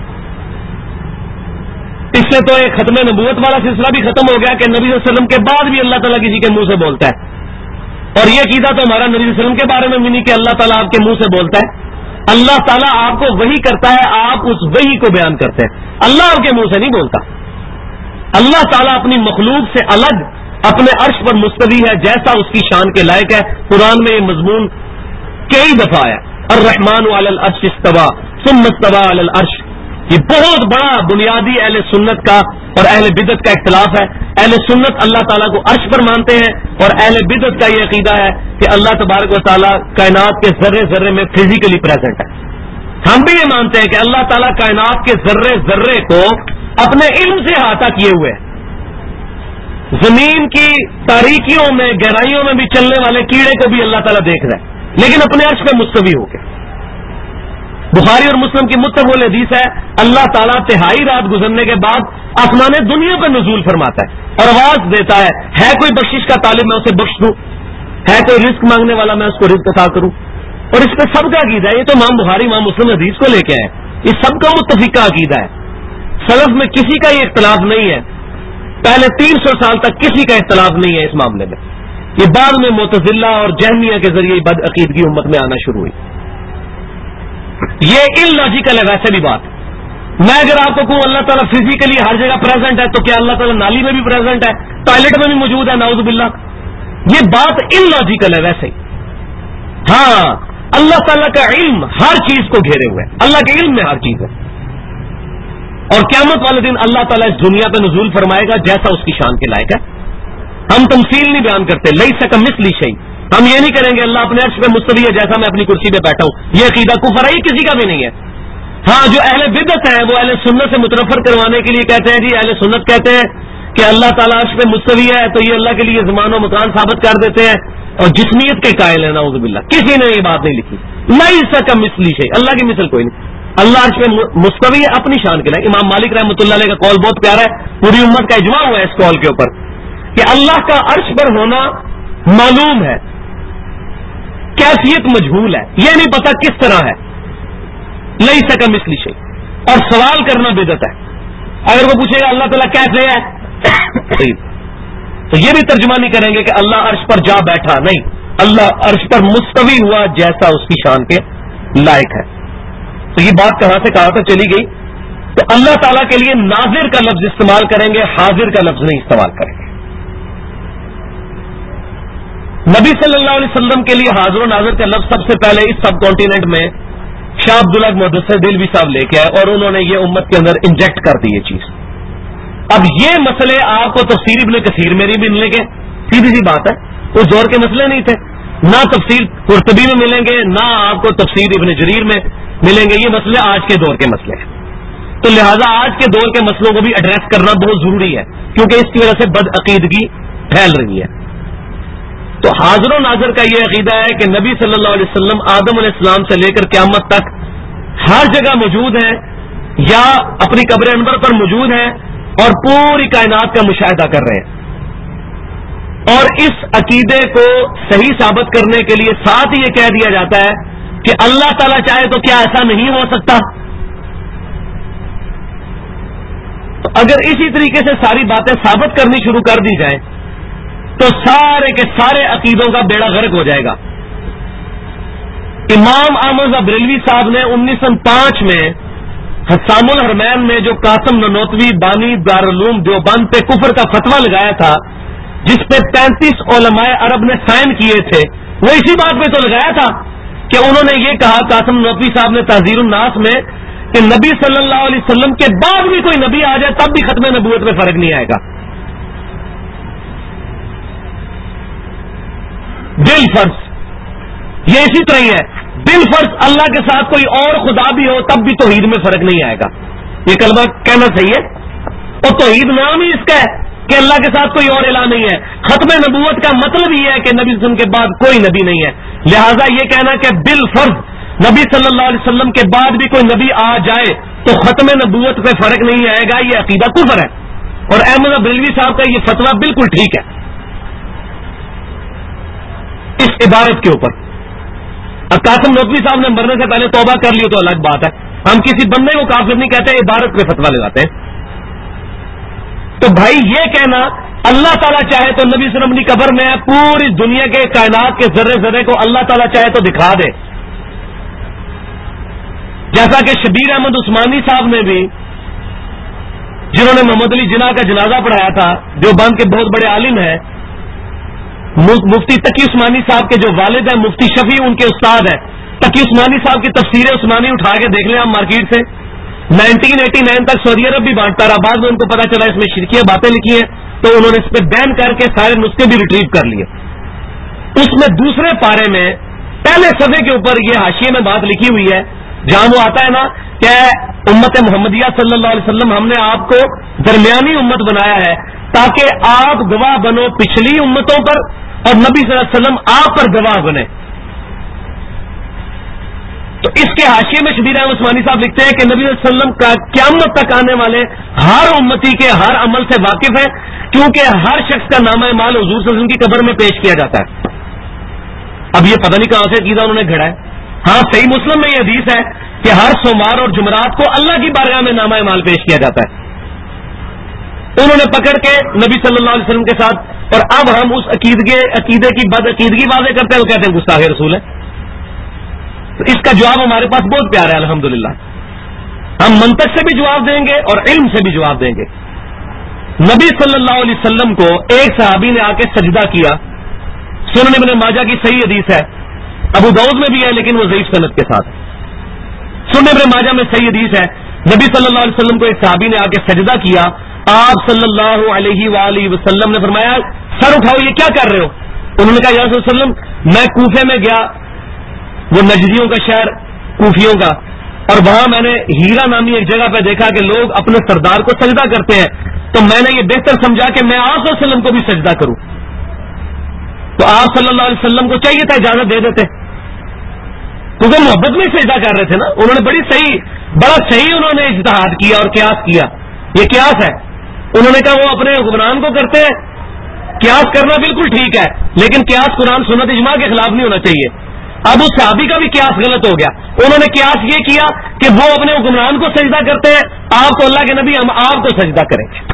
اس سے تو ایک ختم نبوت والا سلسلہ بھی ختم ہو گیا کہ نبی صلی اللہ علیہ وسلم کے بعد بھی اللہ تعالیٰ کسی کے منہ سے بولتا ہے. اور یہ عقیدہ تو ہمارا نبی صلی اللہ علیہ وسلم کے بارے میں بھی نہیں کہ اللہ تعالیٰ آپ کے منہ سے بولتا ہے. اللہ تعالیٰ آپ کو وحی کرتا ہے، آپ اس وحی کو بیان کرتے ہیں. اللہ آپ کے منہ سے نہیں بولتا. اللہ تعالیٰ اپنی مخلوق سے الگ اپنے عرش پر مستوی ہے جیسا اس کی شان کے لائق ہے. قرآن میں یہ مضمون کئی دفعہ ہے، الرحمن علی العرش استوى ثم استوى علی العرش. یہ بہت بڑا بنیادی اہل سنت کا اور اہل بدعت کا اختلاف ہے. اہل سنت اللہ تعالیٰ کو عرش پر مانتے ہیں، اور اہل بدعت کا یہ عقیدہ ہے کہ اللہ تبارک و تعالیٰ کائنات کے ذرے ذرے میں فزیکلی پریزنٹ ہے. ہم بھی یہ مانتے ہیں کہ اللہ تعالیٰ کائنات کے ذرے ذرے کو اپنے علم سے احاطہ کیے ہوئے ہیں. زمین کی تاریکیوں میں گہرائیوں میں بھی چلنے والے کیڑے کو بھی اللہ تعالیٰ دیکھ رہا ہے، لیکن اپنے عرش پہ مستوی ہو کے. بخاری اور مسلم کی متفق حدیث ہے، اللہ تعالیٰ تہائی رات گزرنے کے بعد آسمان دنیا پر نزول فرماتا ہے اور آواز دیتا ہے کوئی بخشش کا طالب میں اسے بخش دوں، ہے کوئی رزق مانگنے والا میں اس کو رزق عطا کروں. اور اس پہ سب کا عقیدہ ہے. یہ تو امام بخاری امام مسلم حدیث کو لے کے آئے، یہ سب کا متفقہ عقیدہ ہے. سلف میں کسی کا یہ اختلاف نہیں ہے، پہلے 300 سال تک کسی کا اختلاف نہیں ہے اس معاملے میں. یہ بعد میں معتزلہ اور جہمیہ کے ذریعے بد عقیدگی امت میں آنا شروع ہوئی. یہ ان لاجیکل ہے. ویسے بھی بات میں اگر آپ کو کہوں اللہ تعالیٰ فزیکلی ہر جگہ پریزنٹ ہے، تو کیا اللہ تعالیٰ نالی میں بھی پریزنٹ ہے، ٹوائلٹ میں بھی موجود ہے؟ نعوذ باللہ. یہ بات ان لاجیکل ہے. ویسے ہی ہاں، اللہ تعالیٰ کا علم ہر چیز کو گھیرے ہوئے ہے، اللہ کے علم میں ہر چیز ہے. اور قیامت والے دن اللہ تعالیٰ اس دنیا پہ نزول فرمائے گا جیسا اس کی شان کے لائق ہے. ہم تمثیل نہیں بیان کرتے، لیس کمثلہ شیء. ہم یہ نہیں کریں گے اللہ اپنے عرش پہ مستوی ہے جیسا میں اپنی کرسی پہ بیٹھا ہوں. یہ عقیدہ کفر ہے، یہ کسی کا بھی نہیں ہے. ہاں، جو اہل بدعت ہیں وہ اہل سنت سے متنفر کروانے کے لیے کہتے ہیں جی اہل سنت کہتے ہیں کہ اللہ تعالیٰ عرش پہ مستوی ہے، تو یہ اللہ کے لیے زمان و مکان ثابت کر دیتے ہیں اور جسمیت کے قائل ہیں. نعوذ باللہ. کسی نے یہ بات نہیں لکھی. لیس کمثلہ شیء، اللہ کی مثل کوئی نہیں. اللہ عرش پہ مستوی ہے اپنی شان کے لائق. امام مالک رحمۃ اللہ علیہ کا قول بہت پیارا ہے، پوری امت کا اجماع ہوا ہے اس قول کے اوپر کہ اللہ کا عرش پر ہونا معلوم ہے، کیفیت مجہول ہے، یہ نہیں پتا کس طرح ہے. لیس کمثلہ شیء. اور سوال کرنا بدعت ہے. اگر وہ پوچھے گا اللہ تعالیٰ کیسے ہے تو یہ بھی ترجمہ نہیں کریں گے کہ اللہ عرش پر جا بیٹھا، نہیں، اللہ عرش پر مستوی ہوا جیسا اس کی شان کے لائق ہے. تو یہ بات کہاں سے کہاں تک چلی گئی؟ تو اللہ تعالیٰ کے لیے ناظر کا لفظ استعمال کریں گے، حاضر کا لفظ نہیں استعمال کریں گے. نبی صلی اللہ علیہ وسلم کے لیے حاضر و ناظر کا لفظ سب سے پہلے اس سب کانٹیننٹ میں شاہ عبداللہ محدث دہلوی صاحب لے کے آئے اور انہوں نے یہ امت کے اندر انجیکٹ کر دی یہ چیز. اب یہ مسئلے آپ کو تفسیر ابن کثیر میں بھی ملیں گے، سیدھی سی بات ہے. اس دور کے مسئلے نہیں تھے، نہ تفسیر قرطبی میں ملیں گے، نہ آپ کو تفسیر ابن جریر میں ملیں گے. یہ مسئلے آج کے دور کے مسئلے ہیں، تو لہذا آج کے دور کے مسئلوں کو بھی ایڈریس کرنا بہت ضروری ہے، کیونکہ اس کی وجہ سے بد عقیدگی پھیل رہی ہے. تو حاضر و ناظر کا یہ عقیدہ ہے کہ نبی صلی اللہ علیہ وسلم آدم علیہ السلام سے لے کر قیامت تک ہر جگہ موجود ہیں یا اپنی قبر انور پر موجود ہیں اور پوری کائنات کا مشاہدہ کر رہے ہیں. اور اس عقیدے کو صحیح ثابت کرنے کے لیے ساتھ ہی یہ کہہ دیا جاتا ہے کہ اللہ تعالیٰ چاہے تو کیا ایسا نہیں ہو سکتا؟ تو اگر اسی طریقے سے ساری باتیں ثابت کرنی شروع کر دی جائیں تو سارے کے سارے عقیدوں کا بیڑا غرق ہو جائے گا. امام احمد بریلوی صاحب نے 1905 میں حسام الحرمین میں جو قاسم ننوتوی بانی دارالعلوم دیوبند پہ کفر کا فتویٰ لگایا تھا، جس پہ 35 علماء عرب نے سائن کیے تھے، وہ اسی بات پہ تو لگایا تھا کہ انہوں نے یہ کہا قاسم ننوتوی صاحب نے تحذیر الناس میں کہ نبی صلی اللہ علیہ وسلم کے بعد بھی کوئی نبی آ جائے تب بھی ختم نبوت میں فرق نہیں آئے گا. دل فرض یہ اسی طرح ہی ہے. بالفرض اللہ کے ساتھ کوئی اور خدا بھی ہو تب بھی توحید میں فرق نہیں آئے گا. یہ کلمہ کہنا صحیح ہے. اور توحید نام ہی اس کا ہے کہ اللہ کے ساتھ کوئی اور الہ نہیں ہے. ختم نبوت کا مطلب یہ ہے کہ نبی صلی اللہ علیہ وسلم کے بعد کوئی نبی نہیں ہے. لہذا یہ کہنا کہ بالفرض نبی صلی اللہ علیہ وسلم کے بعد بھی کوئی نبی آ جائے تو ختم نبوت پہ فرق نہیں آئے گا، یہ عقیدہ کفر ہے. اور احمد بریلوی صاحب کا یہ فتویٰ بالکل ٹھیک ہے اس عبارت کے اوپر. قاسم نقوی صاحب نے مرنے سے پہلے توبہ کر لی تو الگ بات ہے. ہم کسی بندے کو کافر نہیں کہتے، عبارت پہ فتویٰ لگاتے ہیں. تو بھائی یہ کہنا اللہ تعالیٰ چاہے تو نبی صلی اللہ علیہ وسلم کی قبر میں ہے، پوری دنیا کے کائنات کے ذرے ذرے کو اللہ تعالیٰ چاہے تو دکھا دے. جیسا کہ شبیر احمد عثمانی صاحب نے بھی، جنہوں نے محمد علی جناح کا جنازہ پڑھایا تھا، جو بند کے بہت بڑے عالم ہیں، مفتی تقی عثمانی صاحب کے جو والد ہیں مفتی شفیع ان کے استاد ہیں. تقی عثمانی صاحب کی تفسیر عثمانی اٹھا کے دیکھ لیں آپ مارکیٹ سے. 1989 تک سعودی عرب بھی بانٹتا رہا. بعد میں ان کو پتا چلا اس میں شرکیہ باتیں لکھی ہیں تو انہوں نے اس پہ بین کر کے سارے نسخے بھی ریٹریو کر لیے. اس میں دوسرے پارے میں پہلے صفحے کے اوپر یہ حاشیے میں بات لکھی ہوئی ہے جہاں وہ آتا ہے نا کہ امت محمدیہ صلی اللہ علیہ وسلم ہم نے آپ کو درمیانی امت بنایا ہے تاکہ آپ گواہ بنو پچھلی امتوں پر اور نبی صلی اللہ علیہ وسلم آپ پر گواہ بنے. تو اس کے حاشیے میں شبیر احمد عثمانی صاحب لکھتے ہیں کہ نبی صلی اللہ علیہ وسلم کا قیامت تک آنے والے ہر امتی کے ہر عمل سے واقف ہے کیونکہ ہر شخص کا نامہ مال حضور صلی اللہ علیہ وسلم کی قبر میں پیش کیا جاتا ہے. اب یہ پتہ نہیں کہاں سے چیزیں انہوں نے گھڑا ہے. ہاں صحیح مسلم میں یہ حدیث ہے کہ ہر سوموار اور جمعرات کو اللہ کی بارگاہ میں نامہ مال پیش کیا جاتا ہے. انہوں نے پکڑ کے نبی صلی اللہ علیہ وسلم کے ساتھ، اور اب ہم اس عقیدے کی بد عقیدگی واضح کرتے ہیں، وہ کہتے ہیں گستاخ رسول ہے. تو اس کا جواب ہمارے پاس بہت پیارا ہے الحمدللہ. ہم منطق سے بھی جواب دیں گے اور علم سے بھی جواب دیں گے. نبی صلی اللہ علیہ وسلم کو ایک صحابی نے آ کے سجدہ کیا. سنن ابن ماجہ کی صحیح حدیث ہے، ابو داؤد میں بھی ہے لیکن وہ ضعیف سند کے ساتھ. سنن ابن ماجہ میں صحیح حدیث ہے، نبی صلی اللہ علیہ وسلم کو ایک صحابی نے آ کے سجدہ کیا. آپ صلی اللہ علیہ وآلہ وسلم نے فرمایا سر اٹھاؤ، یہ کیا کر رہے ہو؟ انہوں نے کہا یا رسول اللہ علیہ وسلم میں کوفے میں گیا، وہ نجدیوں کا شہر کوفیوں کا، اور وہاں میں نے ہیرا نامی ایک جگہ پہ دیکھا کہ لوگ اپنے سردار کو سجدہ کرتے ہیں، تو میں نے یہ بہتر سمجھا کہ میں آپ صلی اللہ علیہ وسلم کو بھی سجدہ کروں. تو آپ صلی اللہ علیہ وسلم کو چاہیے تھا اجازت دے دیتے، کیونکہ محبت میں سجدہ کر رہے تھے نا. انہوں نے بڑا صحیح انہوں نے اجتہاد کیا اور قیاس کیا. یہ قیاس ہے. انہوں نے کہا وہ اپنے حکمران کو کرتے ہیں، قیاس کرنا بالکل ٹھیک ہے لیکن قیاس قرآن سنت اجماع کے خلاف نہیں ہونا چاہیے. اب اس صحابی کا بھی قیاس غلط ہو گیا. انہوں نے قیاس یہ کیا کہ وہ اپنے حکمران کو سجدہ کرتے ہیں، آپ تو اللہ کے نبی ہم آپ کو سجدہ کریں گے.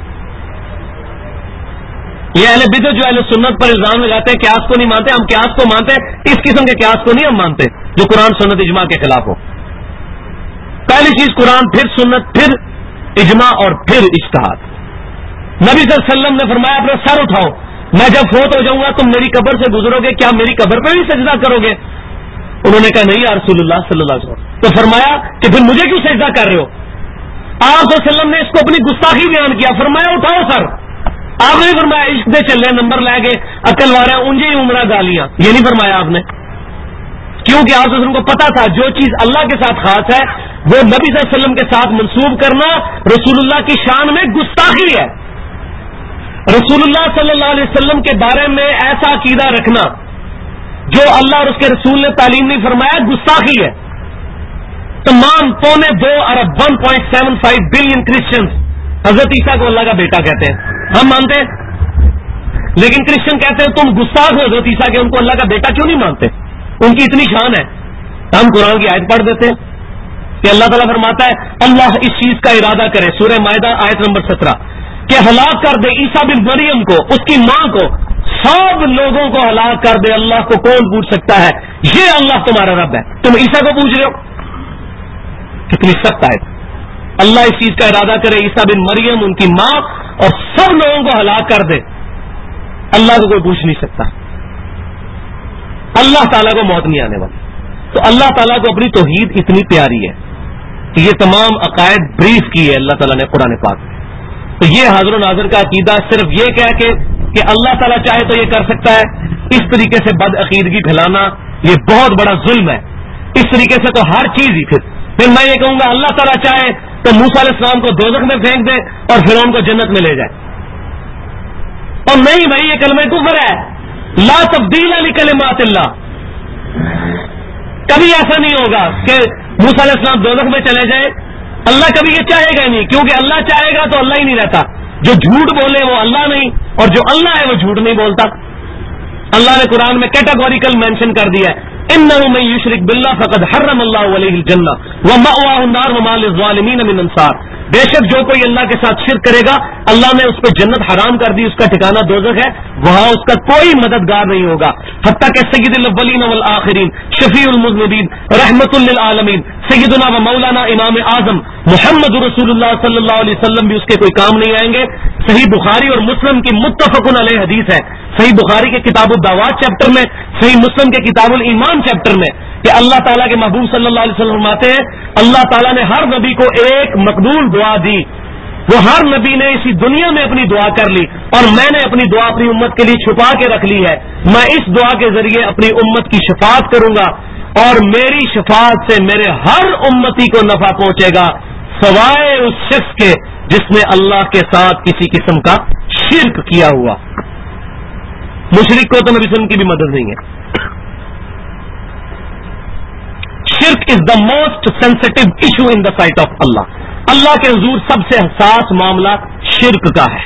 یہ اہل بدعت جو اہل سنت پر الزام لگاتے ہیں قیاس کو نہیں مانتے، ہم قیاس کو مانتے ہیں، اس قسم کے قیاس کو نہیں ہم مانتے جو قرآن سنت اجماع کے خلاف ہو. پہلی چیز قرآن، پھر سنت، پھر اجماع اور پھر اجتہاد. نبی صلی اللہ علیہ وسلم نے فرمایا اپنا سر اٹھاؤ، میں جب فوت ہو جاؤں گا تم میری قبر سے گزرو گے، کیا میری قبر پہ بھی سجدہ کرو گے؟ انہوں نے کہا نہیں یا رسول اللہ صلی اللہ علیہ وسلم. تو فرمایا کہ پھر مجھے کیوں سجدہ کر رہے ہو؟ آپ صلی اللہ علیہ وسلم نے اس کو اپنی گستاخی بیان کیا، فرمایا اٹھاؤ سر. آپ نے فرمایا عشق دے چلے نمبر لے کے عقل وارے انجے ہی عمرہ گالیاں، یہ نہیں فرمایا آپ نے، کیونکہ آپ صلی اللہ علیہ وسلم کو پتا تھا جو چیز اللہ کے ساتھ خاص ہے وہ نبی صلی اللہ علیہ وسلم کے ساتھ منسوب کرنا رسول اللہ کی شان میں گستاخی ہے. رسول اللہ صلی اللہ علیہ وسلم کے بارے میں ایسا عقیدہ رکھنا جو اللہ اور اس کے رسول نے تعلیم نہیں فرمایا گستاخی ہے. تمام 2.25 ارب 1.75 بلین کرسچنز حضرت عیسیٰ کو اللہ کا بیٹا کہتے ہیں، ہم مانتے ہیں، لیکن کرسچن کہتے ہیں تم گستاخ ہو حضرت عیسیٰ کے، ان کو اللہ کا بیٹا کیوں نہیں مانتے؟ ان کی اتنی شان ہے. ہم قرآن کی آیت پڑھ دیتے ہیں کہ اللہ تعالیٰ فرماتا ہے اللہ اس چیز کا ارادہ کرے، سورہ مائدہ آیت نمبر 17، کہ ہلاک کر دے عیسیٰ بن مریم کو، اس کی ماں کو، سب لوگوں کو ہلاک کر دے. اللہ کو کون پوچھ سکتا ہے؟ یہ اللہ تمہارا رب ہے، تم عیسیٰ کو پوچھ رہے ہو؟ کتنی سخت آیت. اللہ اس چیز کا ارادہ کرے عیسیٰ بن مریم، ان کی ماں اور سب لوگوں کو ہلاک کر دے. اللہ کو کوئی پوچھ نہیں سکتا. اللہ تعالیٰ کو موت نہیں آنے والی. تو اللہ تعالیٰ کو اپنی توحید اتنی پیاری ہے کہ یہ تمام عقائد بریف کی ہے اللہ تعالیٰ نے قرآن پاک میں. تو یہ حاضر و ناظر کا عقیدہ صرف یہ کہہ کے کہ اللہ تعالیٰ چاہے تو یہ کر سکتا ہے، اس طریقے سے بد عقیدگی پھیلانا یہ بہت بڑا ظلم ہے. اس طریقے سے تو ہر چیز ہی پھر میں یہ کہوں گا اللہ تعالیٰ چاہے تو موسیٰ علیہ السلام کو دوزخ میں پھینک دے اور فرعون کو جنت میں لے جائے. اور نہیں بھائی، یہ کلمہ کفر ہے. لا تبدیل لکلمات اللہ. کبھی ایسا نہیں ہوگا کہ موسیٰ علیہ السلام دوزخ میں چلے جائیں. اللہ کبھی یہ چاہے گا نہیں، کیونکہ اللہ چاہے گا تو اللہ ہی نہیں رہتا. جو جھوٹ بولے وہ اللہ نہیں، اور جو اللہ ہے وہ جھوٹ نہیں بولتا. اللہ نے قرآن میں کیٹاگوریکل مینشن کر دیا ہے، انہ من یشرک باللہ فقد حرم اللہ علیہ الجنہ ومأواہ النار وما للظالمین من انصار. بے شک جو کوئی اللہ کے ساتھ شرک کرے گا اللہ نے اس پہ جنت حرام کر دی، اس کا ٹھکانہ دوزخ ہے، وہاں اس کا کوئی مددگار نہیں ہوگا. حتیٰ کہ سید الاولین والآخرین شفیع المذنبین رحمت للعالمین سیدنا و مولانا امام اعظم محمد رسول اللہ صلی اللہ علیہ وسلم بھی اس کے کوئی کام نہیں آئیں گے. صحیح بخاری اور مسلم کی متفق علیہ حدیث ہے، صحیح بخاری کے کتاب الدعوات چیپٹر میں، صحیح مسلم کے کتاب الایمان چیپٹر میں، کہ اللہ تعالیٰ کے محبوب صلی اللہ علیہ وسلم فرماتے ہیں اللہ تعالیٰ نے ہر نبی کو ایک مقبول دعا دی. وہ ہر نبی نے اسی دنیا میں اپنی دعا کر لی، اور میں نے اپنی دعا اپنی امت کے لیے چھپا کے رکھ لی ہے. میں اس دعا کے ذریعے اپنی امت کی شفاعت کروں گا، اور میری شفاعت سے میرے ہر امتی کو نفع پہنچے گا سوائے اس شخص کے جس نے اللہ کے ساتھ کسی قسم کا شرک کیا ہوا. مشرک کو تو نبی صلی اللہ علیہ وسلم کی بھی مدد نہیں ہے. شرک is the most sensitive issue in the sight of Allah. Allah کے حضور سب سے حساس معاملہ شرک کا ہے.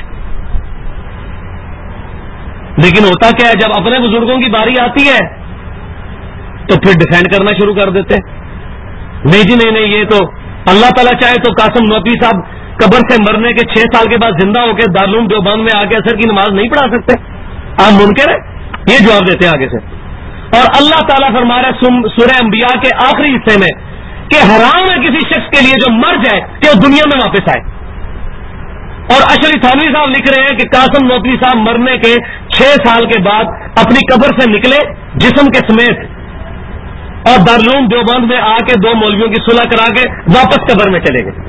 لیکن ہوتا کیا ہے، جب اپنے بزرگوں کی باری آتی ہے تو پھر ڈیفینڈ کرنا شروع کر دیتے. نہیں جی نہیں، یہ تو اللہ تعالیٰ چاہے تو قاسم نوتوی صاحب قبر سے مرنے کے 6 سال کے بعد زندہ ہو کے دارالعلوم دیوبند میں آ کے اثر کی نماز نہیں پڑھا سکتے. آپ منکر ہیں؟ یہ جواب دیتے ہیں آگے سے. اور اللہ تعالیٰ فرما رہا ہے سورہ انبیاء کے آخری حصے میں کہ حرام ہے کسی شخص کے لیے جو مر جائے کہ وہ دنیا میں واپس آئے. اور اشرف تھانوی صاحب لکھ رہے ہیں کہ قاسم نوتوی صاحب مرنے کے 6 سال کے بعد اپنی قبر سے نکلے جسم کے سمیت، اور دارالعلوم دیوبند میں آ کے 2 مولویوں کی صلح کرا کے واپس قبر میں چلے گئے.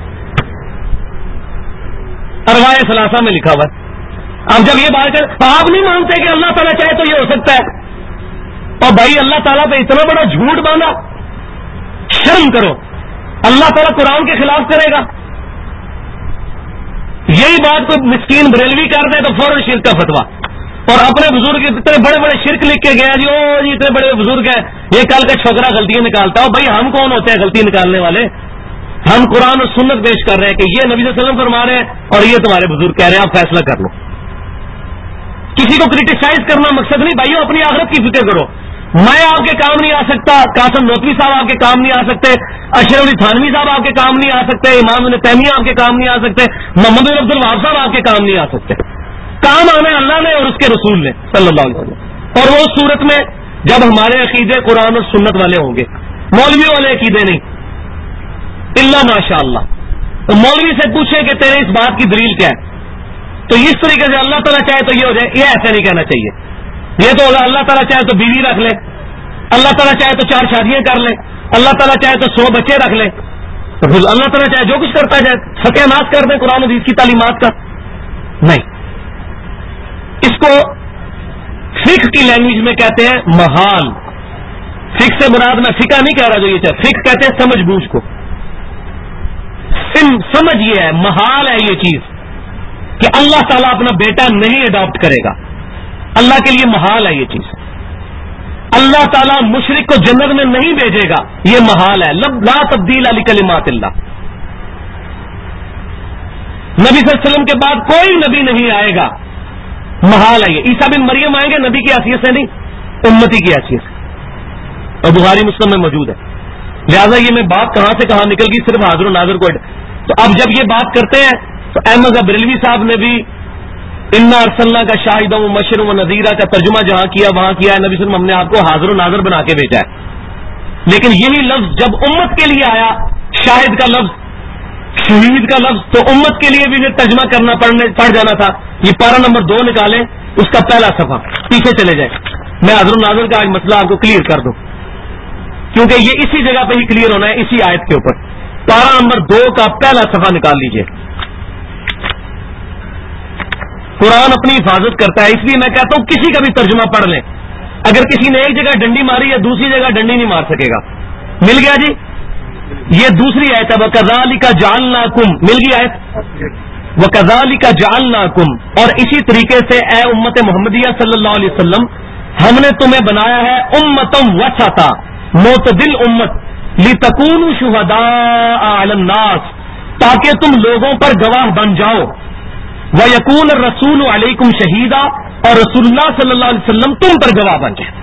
ارواح ثلاثہ میں لکھا ہوا ہے. اب جب یہ بات کر آپ نہیں مانتے کہ اللہ تعالیٰ چاہے تو یہ ہو سکتا ہے، اور بھائی اللہ تعالیٰ پہ اتنا بڑا جھوٹ باندھا، شرم کرو. اللہ تعالیٰ قرآن کے خلاف کرے گا؟ یہی بات کو مسکین بریلوی کر دے تو فوراً شرک کا فتویٰ. اور اپنے بزرگ اتنے بڑے بڑے شرک لکھ کے گیا جی، او جی اتنے بڑے بزرگ ہیں، یہ کل کا چھوکرا غلطیاں نکالتا ہو. بھائی ہم کون ہوتے ہیں غلطی نکالنے والے؟ ہم قرآن اور سنت پیش کر رہے ہیں کہ یہ نبی صلی اللہ علیہ وسلم فرما رہے ہیں اور یہ تمہارے بزرگ کہہ رہے ہیں، آپ فیصلہ کر لو. کسی کو کرٹیسائز کرنا مقصد نہیں بھائیو، اپنی آخرت کی فکر کرو. میں آپ کے کام نہیں آ سکتا، قاسم نوتوی صاحب آپ کے کام نہیں آ سکتے، اشرف علی تھانوی صاحب آپ کے کام نہیں آ سکتے، امام ابن تیمیہ آپ کے کام نہیں آ سکتے، محمد بن عبد الوہاب صاحب آپ کے کام نہیں آ سکتے. کام آنا ہے اللہ نے اور اس کے رسول نے صلی اللہ علیہ وسلم. اور وہ صورت میں جب ہمارے عقیدے قرآن اور سنت والے ہوں گے، مولوی والے عقیدے نہیں. اللہ ماشاء اللہ. تو مولوی سے پوچھے کہ تیرے اس بات کی دلیل کیا ہے، تو اس طریقے سے اللہ تعالیٰ چاہے تو یہ ہو جائے، یہ ایسا نہیں کہنا چاہیے. یہ تو ہوگا اللہ تعالیٰ چاہے تو بیوی رکھ لے، اللہ تعالیٰ چاہے تو 4 شادیاں کر لے، اللہ تعالیٰ چاہے تو 100 بچے رکھ لے. تو پھر اللہ تعالیٰ چاہے جو کچھ کرتا جائے، ستیہ ناش کر دیں قرآن حدیث کی تعلیمات کا. نہیں، اس کو فقہ کی لینگویج میں کہتے ہیں محال. فقہ سے مراد میں فقہ نہیں کہہ رہا جو یہ چاہے، فقہ کہتے ہیں سمجھ بوجھ کو. سمجھ یہ ہے، محال ہے یہ چیز کہ اللہ تعالیٰ اپنا بیٹا نہیں اڈاپٹ کرے گا. اللہ کے لیے محال ہے یہ چیز. اللہ تعالیٰ مشرک کو جنت میں نہیں بھیجے گا، یہ محال ہے. لا تبدیل لکلمات اللہ. نبی صلی اللہ علیہ وسلم کے بعد کوئی نبی نہیں آئے گا، محال ہے یہ. عیسیٰ بن مریم آئیں گے نبی کی حیثیت سے نہیں، امتی کی حیثیت سے، اور بخاری مسلم میں موجود ہے. لہذا یہ میں بات کہاں سے کہاں نکل گئی، صرف حاضر و ناظر کو. تو اب جب یہ بات کرتے ہیں تو احمد بریلوی صاحب نے بھی انا ارسلنا کا شاہدہ و مبشرا و نذیرا کا ترجمہ جہاں کیا وہاں کیا ہے، نبی صلی اللہ علیہ وسلم ہم نے آپ کو حاضر و ناظر بنا کے بھیجا ہے. لیکن یہی لفظ جب امت کے لیے آیا، شاہد کا لفظ، شہید کا لفظ، تو امت کے لیے بھی پھر ترجمہ کرنا پڑ جانا تھا. یہ پارہ نمبر 2 نکالیں، اس کا پہلا صفحہ پیچھے چلے جائیں. میں حاضر و ناظر کا آج مسئلہ آپ کو کلیئر کر دوں، کیونکہ یہ اسی جگہ پہ ہی کلیئر ہونا ہے، اسی آیت کے اوپر. پارہ نمبر 2 کا پہلا صفحہ نکال لیجئے. قرآن اپنی حفاظت کرتا ہے، اس لیے میں کہتا ہوں کسی کا بھی ترجمہ پڑھ لیں. اگر کسی نے ایک جگہ ڈنڈی ماری ہے دوسری جگہ ڈنڈی نہیں مار سکے گا. مل گیا جی. یہ دوسری آیت ہے وَكَذَلِكَ جَعَلْنَاكُمْ، مل گئی آیت وَكَذَلِكَ جَعَلْنَاكُمْ. اور اسی طریقے سے اے امت محمدیہ صلی اللہ علیہ وسلم ہم نے تمہیں بنایا ہے امتم وسطا، معتدل امت، لِتَكُونُوا شُهَدَاءَ عَلَى النَّاسِ، تاکہ تم لوگوں پر گواہ بن جاؤ، وَيَكُونَ الرَّسُولُ عَلَيْكُمْ شَهِيدًا، اور رسول اللہ صلی اللہ علیہ وسلم تم پر گواہ بن جائے.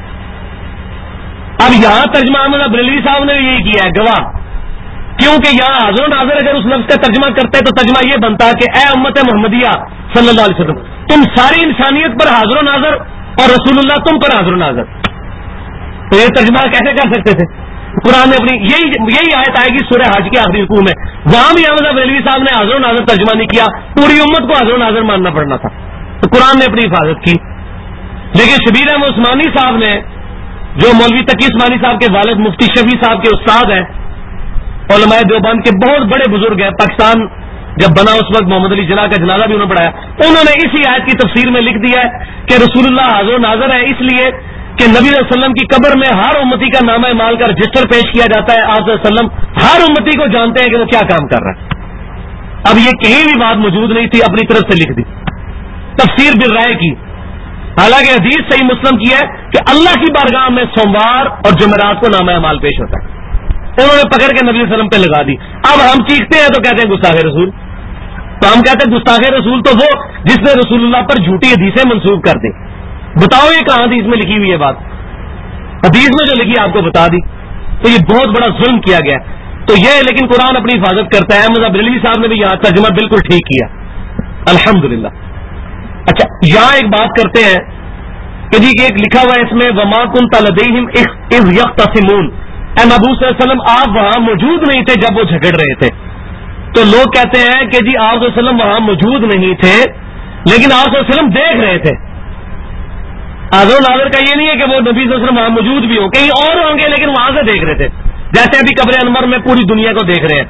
اب یہاں ترجمہ احمد بریلوی صاحب نے یہی کیا ہے، گواہ، کیونکہ یہاں حاضر و ناظر اگر اس لفظ کا ترجمہ کرتے تو ترجمہ یہ بنتا کہ اے امت محمدیہ صلی اللہ علیہ وسلم تم ساری انسانیت پر حاضر و ناظر اور رسول اللہ تم پر حاضر و ناظر. تو یہ ترجمہ کیسے کر سکتے تھے؟ قرآن نے اپنی یہی آیت آئے گی سورہ حج کے آخری رکوع میں، وہاں بھی احمد بریلوی صاحب نے حاضر و ناظر ترجمہ نہیں کیا، پوری امت کو حاضر و ناظر ماننا پڑنا تھا. تو قرآن نے اپنی حفاظت کی. لیکن شبیر احمد عثمانی صاحب نے، جو مولوی تقی عثمانی صاحب کے والد مفتی شفیع صاحب کے استاد ہیں، علماء دیوبند کے بہت بڑے بزرگ ہیں، پاکستان جب بنا اس وقت محمد علی جناح کا جنازہ بھی انہوں نے پڑھایا، انہوں نے اسی آیت کی تفسیر میں لکھ دیا ہے کہ رسول اللہ حاضر و ناظر ہے اس لیے کہ نبی صلی اللہ علیہ وسلم کی قبر میں ہر امتی کا نامہ مال کا رجسٹر پیش کیا جاتا ہے. آپ صلی اللہ علیہ وسلم ہر امتی کو جانتے ہیں کہ وہ کیا کام کر رہا ہے. اب یہ کہیں بھی بات موجود نہیں تھی، اپنی طرف سے لکھ دی، تفسیر بالرائے کی. حالانکہ حدیث صحیح مسلم کی ہے کہ اللہ کی بارگاہ میں سوموار اور جمعرات کو نامہ اعمال پیش ہوتا ہے. انہوں نے پکڑ کے نبی صلی اللہ علیہ وسلم پہ لگا دی. اب ہم چیختے ہیں تو کہتے ہیں گستاخ رسول. تو ہم کہتے ہیں گستاخ رسول تو وہ جس نے رسول اللہ پر جھوٹی حدیثیں منسوخ کر دی. بتاؤ یہ کہاں حدیث میں لکھی ہوئی ہے بات؟ حدیث میں جو لکھی آپ کو بتا دی. تو یہ بہت بڑا ظلم کیا گیا. تو یہ لیکن قرآن اپنی حفاظت کرتا ہے. احمد بریلوی صاحب نے بھی یہاں ترجمہ بالکل ٹھیک کیا، الحمدللہ. اچھا یہاں ایک بات کرتے ہیں کہ جی ایک لکھا ہوا ہے اس میں وما كنت لديهم اذ يختصمون، اے محبوب صلی اللہ علیہ وسلم آپ وہاں موجود نہیں تھے جب وہ جھگڑ رہے تھے. تو لوگ کہتے ہیں کہ جی آپ صلی اللہ علیہ وسلم وہاں موجود نہیں تھے لیکن آپ صلی اللہ علیہ وسلم دیکھ رہے تھے. حاضر و ناظر کا یہ نہیں ہے کہ وہ نبی صلی اللہ علیہ وسلم وہاں موجود بھی ہوں، کہیں اور ہوں گے لیکن وہاں سے دیکھ رہے تھے، جیسے ابھی قبر انور میں پوری دنیا کو دیکھ رہے ہیں.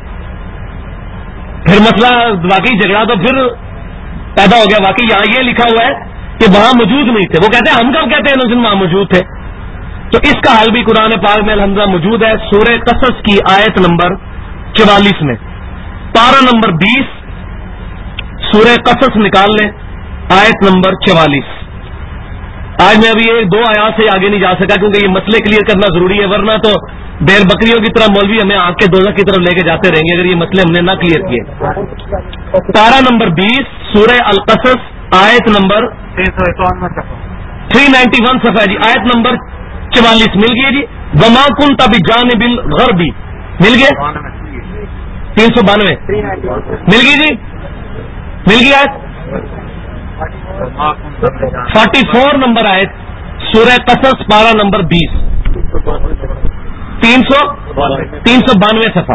پھر مسئلہ واقعی جھگڑا تو پھر پیدا ہو گیا. واقعی یہاں یہ لکھا ہوا ہے کہ وہاں موجود نہیں تھے. وہ کہتے ہیں ہم کب کہتے ہیں ان وہاں موجود تھے؟ تو اس کا حل بھی قرآن پاک میں الحمدللہ موجود ہے. سورہ قصص کی آیت نمبر 44 میں، پارہ نمبر 20، سورہ قصص نکال لیں، آیت نمبر 44. آج میں ابھی ایک دو آیات سے آگے نہیں جا سکا کیونکہ یہ مسئلے کلیئر کرنا ضروری ہے، ورنہ تو بیر بکریوں کی طرح مولوی ہمیں آگ کے دوزخ کی طرف لے کے جاتے رہیں گے اگر یہ مسئلے ہم نے نہ کلیئر کیے. پارہ نمبر 20 سورہ القصص آیت نمبر 391 صفحہ جی، آیت نمبر 44 مل گئی جی. وما كنت بجانب الغرب، مل گئے 392 مل گئی جی، مل گئی آیت 44 نمبر آیت سورہ قصص پارہ نمبر 20 392 صفحہ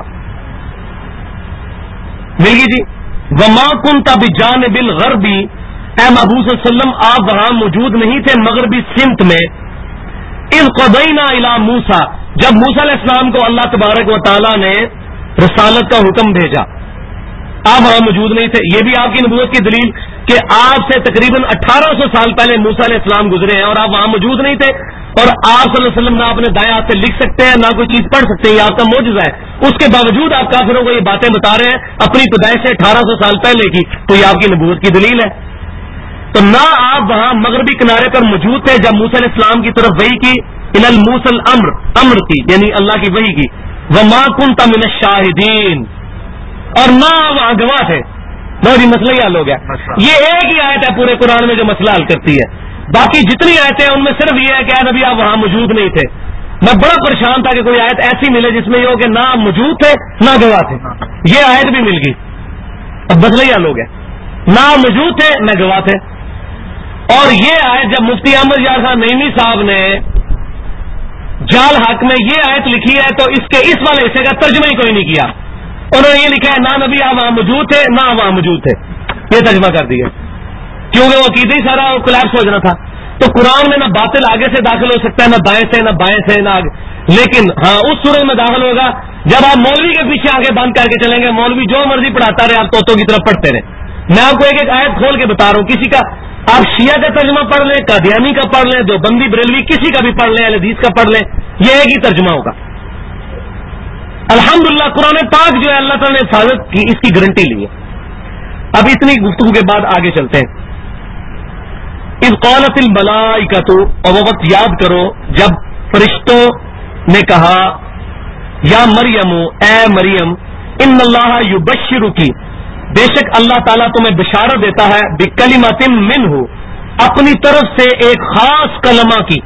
مل گئی جی. وما كنت بجانب الغرب، اے محبوب صلی اللہ علیہ وسلم آپ وہاں موجود نہیں تھے مغربی سمت میں. اذ قضینا الی موسیٰ، جب موسیٰ علیہ السلام کو اللہ تبارک و تعالی نے رسالت کا حکم بھیجا، آپ وہاں موجود نہیں تھے. یہ بھی آپ کی نبوت کی دلیل کہ آپ سے تقریباً 1800 سال پہلے موسیٰ علیہ السلام گزرے ہیں اور آپ وہاں موجود نہیں تھے. اور آپ صلی اللہ علیہ وسلم نہ اپنے دائیں ہاتھ سے لکھ سکتے ہیں نہ کوئی چیز پڑھ سکتے ہیں، یہ آپ کا معجزہ ہے. اس کے باوجود آپ کافروں کو یہ باتیں بتا رہے ہیں اپنی پیدائش سے 1800 سال پہلے کی، تو یہ آپ کی نبوت کی دلیل ہے. تو نہ آپ وہاں مغربی کنارے پر موجود تھے جب موسیٰ علیہ السلام کی طرف وحی کی، الی الموسى الامر، امر کی یعنی اللہ کی وحی کی. وما كنت من الشاہدین، اور نہ وہاں گواہ تھے. نہ جی مسئلہ ہی حل ہو گیا. یہ ایک ہی آیت ہے پورے قرآن میں جو مسئلہ حل کرتی ہے. باقی جتنی آیتیں ہیں ان میں صرف یہ ہے کہ اے نبی آپ وہاں موجود نہیں تھے. میں بڑا پریشان تھا کہ کوئی آیت ایسی ملے جس میں یہ ہو کہ نہ موجود تھے نہ گواہ تھے. یہ آیت بھی مل گئی، اب مسئلہ ہی حل ہو گیا. نہ موجود تھے نہ گواہ تھے. اور یہ آیت جب مفتی احمد یار خان نعیمی صاحب نے جال حق میں یہ آیت لکھی ہے تو اس کے اس والے حصے کا ترجمہ ہی کوئی نہیں کیا. انہوں نے یہ لکھا ہے نہ نبی آپ وہاں موجود تھے نہ وہاں موجود تھے، یہ ترجمہ کر دیا کیونکہ وہ عقیدہ ہی سارا کولیپس ہو جانا تھا. تو قرآن میں نہ باطل آگے سے داخل ہو سکتا ہے، نہ دائیں سے نہ بائیں سے نہ آگے. لیکن ہاں اس صورت میں داخل ہوگا جب آپ مولوی کے پیچھے آگے بند کر کے چلیں گے. مولوی جو مرضی پڑھاتا رہے آپ طوطوں کی طرف پڑھتے رہے. میں آپ کو ایک ایک آیت کھول کے بتا رہا ہوں. کسی کا آپ شیعہ کا ترجمہ پڑھ لیں، قادیانی کا پڑھ لیں، دیوبندی بریلوی کسی کا بھی پڑھ لیں، اہل حدیث کا پڑھ لیں، یہ ایک ہی ترجمہ ہوگا. الحمدللہ قرآن پاک جو ہے اللہ تعالیٰ نے حفاظت کی، اس کی گارنٹی لی ہے. اب اتنی گفتگو کے بعد آگے چلتے ہیں. اذ قالت الملائکۃ، اور وہ وقت یاد کرو جب فرشتوں نے کہا یا مریم، اے مریم، ان اللہ یبشرکی، بے شک اللہ تعالیٰ تمہیں بشارت دیتا ہے، بکلمۃ منہ، اپنی طرف سے ایک خاص کلمہ کی،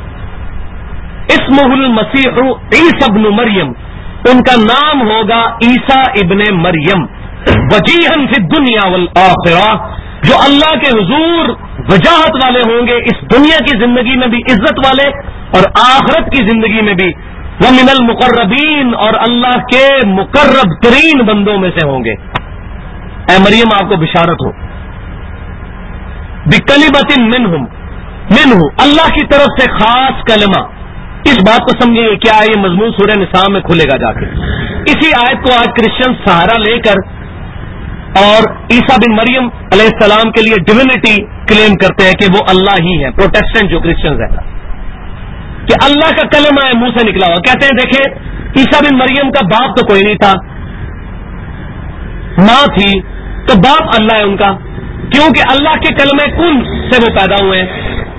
اسمہ المسیح عیسی ابن مریم، ان کا نام ہوگا عیسیٰ ابن مریم، وجیہا فی الدنیا والآخرہ، جو اللہ کے حضور وجاہت والے ہوں گے اس دنیا کی زندگی میں بھی، عزت والے، اور آخرت کی زندگی میں بھی، ومن المقربین، اور اللہ کے مقرب ترین بندوں میں سے ہوں گے. اے مریم آپ کو بشارت ہو، بکلمۃ منہ، اللہ کی طرف سے خاص کلمہ. اس بات کو سمجھیے کیا ہے، یہ مضمون سورہ نساء میں کھلے گا جا کے. اسی آیت کو آج کرسچن سہارا لے کر اور عیسیٰ بن مریم علیہ السلام کے لیے ڈیوینٹی کلیم کرتے ہیں کہ وہ اللہ ہی ہے. پروٹیسٹنٹ جو کرسچنز ہیں کہ اللہ کا کلمہ ہے منہ سے نکلا ہوا. کہتے ہیں دیکھیں عیسیٰ بن مریم کا باپ تو کوئی نہیں تھا، ماں تھی، تو باپ اللہ ہے ان کا، کیونکہ اللہ کے کلمہ کن سے وہ پیدا ہوئے ہیں.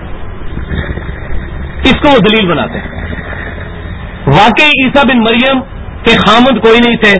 اس کو وہ دلیل بناتے ہیں. واقعی عیسیٰ بن مریم کے خامد کوئی نہیں تھے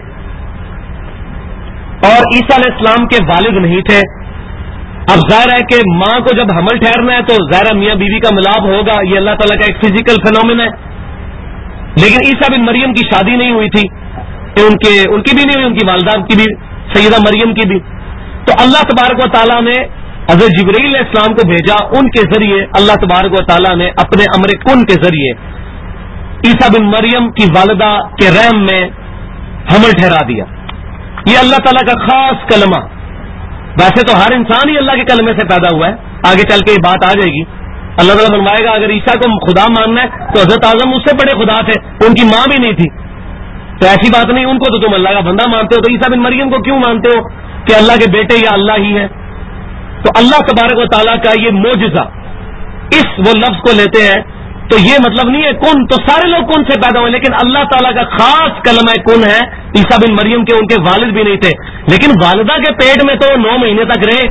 اور عیسیٰ علیہ السلام کے والد نہیں تھے. اب ظاہر ہے کہ ماں کو جب حمل ٹھہرنا ہے تو ظاہر میاں بیوی کا ملاپ ہوگا، یہ اللہ تعالیٰ کا ایک فزیکل فینومین ہے. لیکن عیسیٰ بن مریم کی شادی نہیں ہوئی تھی، ان کی بھی نہیں ہوئی، ان کی والدہ کی بھی، سیدہ مریم کی بھی. تو اللہ تبارک و تعالیٰ نے حضرت جبرائیل علیہ السلام کو بھیجا، ان کے ذریعے اللہ تبارک و تعالیٰ نے اپنے امر کن کے ذریعے عیسیٰ بن مریم کی والدہ کے رحم میں حمل ٹھہرا دیا. یہ اللہ تعالیٰ کا خاص کلمہ. ویسے تو ہر انسان ہی اللہ کے کلمے سے پیدا ہوا ہے، آگے چل کے یہ بات آ جائے گی. اللہ تعالیٰ فرمائے گا اگر عیسیٰ کو خدا ماننا ہے تو حضرت اعظم اس سے بڑے خدا تھے، ان کی ماں بھی نہیں تھی، تو ایسی بات نہیں، ان کو تو تم اللہ کا بندہ مانتے ہو، تو عیسیٰ بن مریم کو کیوں مانتے ہو کہ اللہ کے بیٹے یا اللہ ہی ہے. تو اللہ تبارک و تعالیٰ کا یہ معجزہ، اس وہ لفظ کو لیتے ہیں تو یہ مطلب نہیں ہے کن، تو سارے لوگ کن سے پیدا ہوئے، لیکن اللہ تعالیٰ کا خاص کلمہ کن ہے عیسیٰ بن مریم کے. ان کے والد بھی نہیں تھے، لیکن والدہ کے پیٹ میں تو 9 مہینے تک رہے.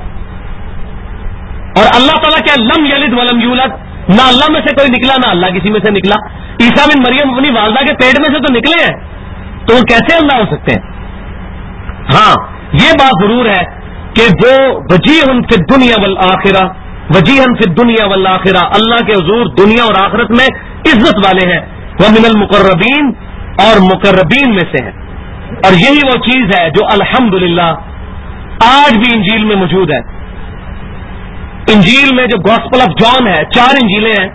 اور اللہ تعالیٰ کیا لم یلد ولم یولد، نہ اللہ میں سے کوئی نکلا نہ اللہ کسی میں سے نکلا. عیسیٰ بن مریم اپنی والدہ کے پیٹ میں سے تو نکلے ہیں، تو وہ کیسے اللہ ہو سکتے ہیں؟ ہاں یہ بات ضرور ہے کہ وہ وجیہ فی الدنیا والآخرہ، وجیہا فی الدنیا والآخرہ، اللہ کے حضور دنیا اور آخرت میں عزت والے ہیں. ومن المقربین، اور مقربین میں سے ہیں. اور یہی وہ چیز ہے جو الحمدللہ آج بھی انجیل میں موجود ہے. انجیل میں جو گاسپل آف جان ہے، 4 انجیلیں ہیں،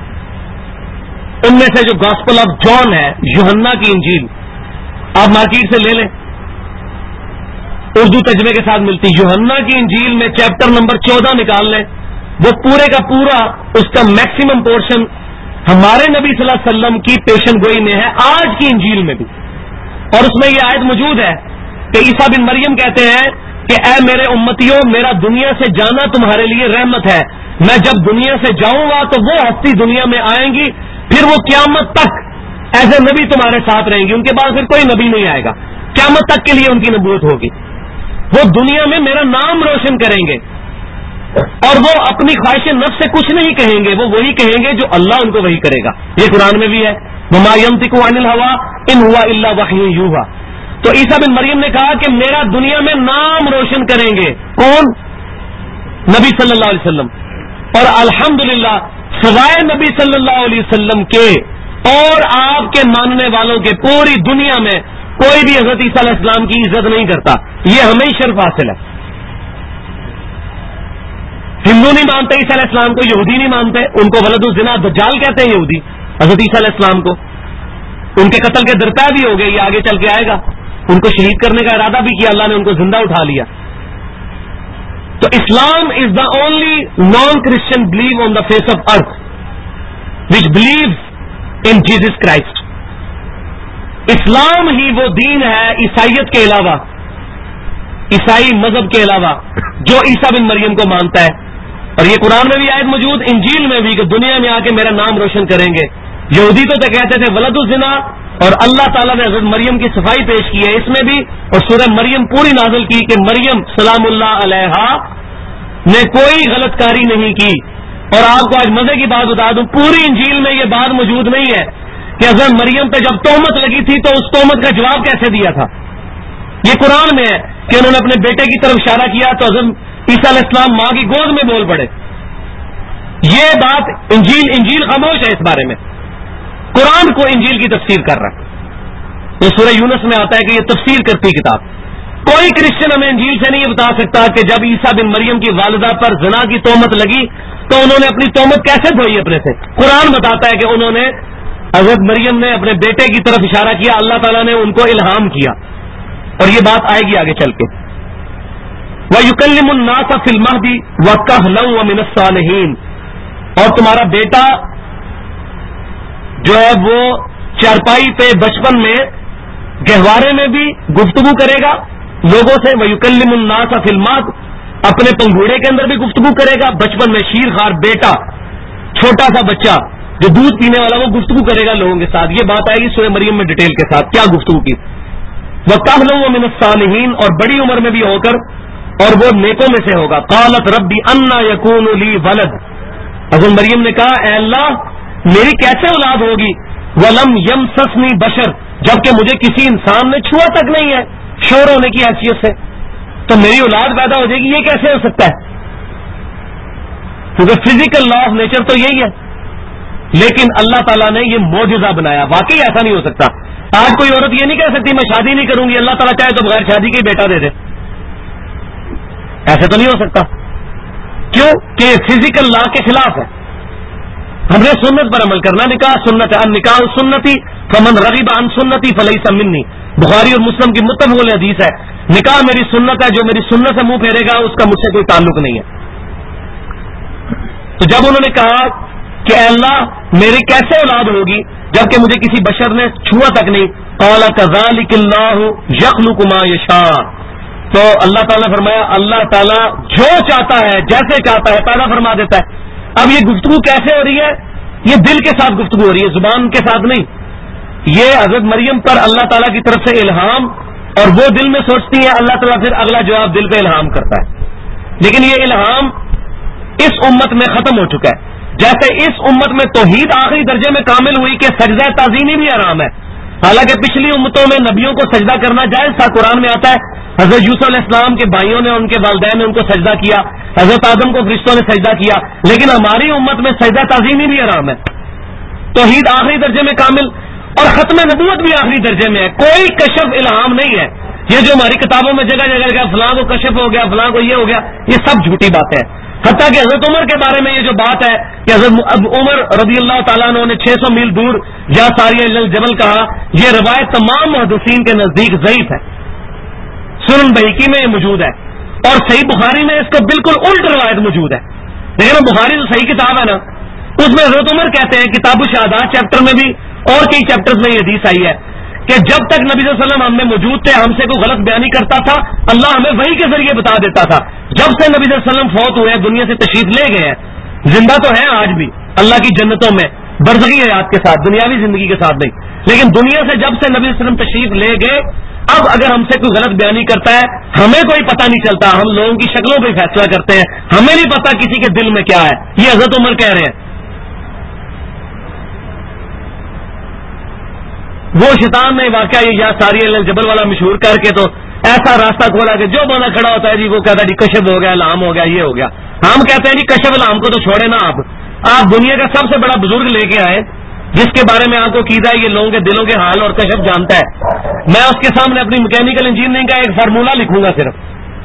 ان میں سے جو گاسپل آف جان ہے، یوحنا کی انجیل، آپ مارکیٹ سے لے لیں، اردو ترجمے کے ساتھ ملتی. یوحنا کی انجیل میں چیپٹر نمبر 14 نکال لیں، وہ پورے کا پورا اس کا میکسیمم پورشن ہمارے نبی صلی اللہ علیہ وسلم کی پیشن گوئی میں ہے، آج کی انجیل میں بھی. اور اس میں یہ آیت موجود ہے کہ عیسیٰ بن مریم کہتے ہیں کہ اے میرے امتیوں، میرا دنیا سے جانا تمہارے لیے رحمت ہے. میں جب دنیا سے جاؤں گا تو وہ ہستی دنیا میں آئیں گی، پھر وہ قیامت تک ایز اے نبی تمہارے ساتھ رہیں گی. ان کے بعد پھر کوئی نبی نہیں آئے گا، قیامت تک کے لیے ان کی نبوت ہوگی. وہ دنیا میں میرا نام روشن کریں گے، اور وہ اپنی خواہش نفس سے کچھ نہیں کہیں گے، وہ وہی کہیں گے جو اللہ ان کو وہی کرے گا. یہ قرآن میں بھی ہے، وما ينطق عن الهوى ان هو الا وحی یوحى. تو عیسیٰ بن مریم نے کہا کہ میرا دنیا میں نام روشن کریں گے. کون؟ نبی صلی اللہ علیہ وسلم. اور الحمدللہ سوائے نبی صلی اللہ علیہ وسلم کے اور آپ کے ماننے والوں کے پوری دنیا میں کوئی بھی حضرت عیسیٰ علیہ السلام کی عزت نہیں کرتا. یہ ہمیں ہی شرف حاصل ہے. ہندو نہیں مانتے عیسیٰ علیہ السلام کو، یہودی نہیں مانتے، ان کو ولد الزنا دجال کہتے ہیں یہودی حضرت عیسیٰ علیہ السلام کو. ان کے قتل کے درپے بھی ہو گئے، یہ آگے چل کے آئے گا. ان کو شہید کرنے کا ارادہ بھی کیا، اللہ نے ان کو زندہ اٹھا لیا. تو Islam is the only non Christian believe on the face of earth which believes in Jesus Christ. Islam ہی وہ دین ہے عیسائیت کے علاوہ، عیسائی مذہب کے علاوہ، جو عیسیٰ بن مریم کو مانتا ہے. اور یہ قرآن میں بھی آیت موجود، انجیل میں بھی، کہ دنیا میں آ کے میرا نام روشن کریں گے. یہودی تو کہتے تھے ولد الزنا، اور اللہ تعالیٰ نے حضرت مریم کی صفائی پیش کی ہے اس میں بھی، اور سورہ مریم پوری نازل کی کہ مریم سلام اللہ علیہا نے کوئی غلط کاری نہیں کی. اور آپ کو آج مزے کی بات بتا دوں، پوری انجیل میں یہ بات موجود نہیں ہے کہ حضرت مریم پہ جب تہمت لگی تھی تو اس تہمت کا جواب کیسے دیا تھا. یہ قرآن میں ہے کہ انہوں نے اپنے بیٹے کی طرف اشارہ کیا تو حضرت عیسیٰ علیہ السلام ماں کی گود میں بول پڑے. یہ بات انجیل خاموش ہے اس بارے میں. قرآن کو انجیل کی تفسیر کر رہا ہے. یہ سورہ یونس میں آتا ہے کہ یہ تفسیر کرتی کتاب. کوئی کرسچن ہمیں انجیل سے نہیں یہ بتا سکتا کہ جب عیسیٰ بن مریم کی والدہ پر زنا کی تہمت لگی تو انہوں نے اپنی تہمت کیسے دھوئی اپنے سے. قرآن بتاتا ہے کہ انہوں نے حضرت مریم نے اپنے بیٹے کی طرف اشارہ کیا، اللہ تعالیٰ نے ان کو الہام کیا. اور یہ بات آئے گی آگے چل کے. وَيُكَلِّمُ النَّاسَ فِي الْمَهْدِ وَكَهْلًا وَمِنَ الصَّالِحِينَ، اور تمہارا بیٹا جو ہے وہ چارپائی پہ بچپن میں گہوارے میں بھی گفتگو کرے گا لوگوں سے. وَيُكَلِّمُ النَّاسَ فِي الْمَهْدِ، اپنے پنگوڑے کے اندر بھی گفتگو کرے گا. بچپن میں شیر خوار بیٹا، چھوٹا سا بچہ جو دودھ پینے والا، وہ گفتگو کرے گا لوگوں کے ساتھ. یہ بات آئے گی سورہ مریم میں ڈیٹیل کے ساتھ کیا گفتگو کی. وَكَهْلًا وَمِنَ الصَّالِحِينَ، اور بڑی عمر میں بھی ہو کر اور وہ نیکوں میں سے ہوگا. قالت ربی انا یکون لی ولد، حضرت مریم نے کہا اے اللہ میری کیسے اولاد ہوگی. ولم یمسسنی بشر، جبکہ مجھے کسی انسان نے چھوا تک نہیں ہے شور ہونے کی حیثیت سے، تو میری اولاد پیدا ہو جائے گی، یہ کیسے ہو سکتا ہے؟ کیونکہ فزیکل لا آف نیچر تو یہی ہے. لیکن اللہ تعالیٰ نے یہ معجزہ بنایا. واقعی ایسا نہیں ہو سکتا. آج کوئی عورت یہ نہیں کہہ سکتی میں شادی نہیں کروں گی، اللہ تعالیٰ چاہے تو بغیر شادی کے بیٹا دے دے. ایسے تو نہیں ہو سکتا. کیوں کہ فزیکل لا کے خلاف ہے. ہم نے سنت پر عمل کرنا. نکاح سنت ہے، نکاح سنتی فمن رغب عن سنتی فلیس منی. بخاری اور مسلم کی متفق حدیث ہے، نکاح میری سنت ہے، جو میری سنت سے منہ پھیرے گا اس کا مجھ سے کوئی تعلق نہیں ہے. تو جب انہوں نے کہا کہ اے اللہ میری کیسے اولاد ہوگی جبکہ مجھے کسی بشر نے چھوا تک نہیں. قال كذلك الله يخلق ما يشاء، تو اللہ تعالیٰ نے فرمایا اللہ تعالیٰ جو چاہتا ہے جیسے چاہتا ہے پیدا فرما دیتا ہے. اب یہ گفتگو کیسے ہو رہی ہے؟ یہ دل کے ساتھ گفتگو ہو رہی ہے، زبان کے ساتھ نہیں. یہ حضرت مریم پر اللہ تعالیٰ کی طرف سے الہام، اور وہ دل میں سوچتی ہے، اللہ تعالیٰ پھر اگلا جواب دل پہ الہام کرتا ہے. لیکن یہ الہام اس امت میں ختم ہو چکا ہے. جیسے اس امت میں توحید آخری درجے میں کامل ہوئی کہ سجدہ تعظیمی بھی حرام ہے، حالانکہ پچھلی امتوں میں نبیوں کو سجدہ کرنا جائز تھا. قرآن میں آتا ہے حضرت یوسف علیہ السلام کے بھائیوں نے، ان کے والدین نے ان کو سجدہ کیا، حضرت آدم کو فرشتوں نے سجدہ کیا. لیکن ہماری امت میں سجدہ تعظیمی بھی حرام ہے. توحید آخری درجے میں کامل اور ختم نبوت بھی آخری درجے میں ہے. کوئی کشف الہام نہیں ہے. یہ جو ہماری کتابوں میں جگہ جگہ گیا فلاں کو کشف ہو گیا، فلاں کو یہ ہو گیا، یہ سب جھوٹی باتیں ہیں. حتیٰ کہ حضرت عمر کے بارے میں یہ جو بات ہے کہ حضرت عمر رضی اللہ تعالیٰ عنہ نے 600 میل دور جہاں ساریہ الجبل کہا، یہ روایت تمام محدثین کے نزدیک ضعیف ہے. سنن بہیقی میں یہ موجود ہے، اور صحیح بخاری میں اس کو بالکل الٹ روایت موجود ہے. لیکن بخاری تو صحیح کتاب ہے نا، اس میں حضرت عمر کہتے ہیں کتاب الشہادات چیپٹر میں بھی اور کئی چیپٹرز میں یہ حدیث آئی ہے کہ جب تک نبی صلی اللہ علیہ وسلم ہم میں موجود تھے، ہم سے کوئی غلط بیانی کرتا تھا اللہ ہمیں وحی کے ذریعے بتا دیتا تھا. جب سے نبی صلی اللہ علیہ وسلم فوت ہوئے، دنیا سے تشریف لے گئے ہیں، زندہ تو ہیں آج بھی اللہ کی جنتوں میں برزخی حیات کے ساتھ، دنیاوی زندگی کے ساتھ نہیں، لیکن دنیا سے جب سے نبی صلی اللہ علیہ وسلم تشریف لے گئے، اب اگر ہم سے کوئی غلط بیانی کرتا ہے ہمیں کوئی پتہ نہیں چلتا. ہم لوگوں کی شکلوں پہ فیصلہ کرتے ہیں، ہمیں نہیں پتا کسی کے دل میں کیا ہے. یہ حضرت عمر کہہ رہے ہیں. وہ شیطان نے واقعہ یہ یا ساری جبل والا مشہور کر کے تو ایسا راستہ کھولا کہ جو بندہ کھڑا ہوتا ہے جی وہ کہتا ہے جی کشف ہو گیا، الہام ہو گیا، یہ ہو گیا. ہم کہتے ہیں جی کشف الہام کو تو چھوڑے نا. آپ دنیا کا سب سے بڑا بزرگ لے کے آئے جس کے بارے میں آپ کو قیدا ہے یہ لوگوں کے دلوں کے حال اور کشف جانتا ہے. میں اس کے سامنے اپنی میکینیکل انجینئرنگ کا ایک فارمولہ لکھوں گا صرف،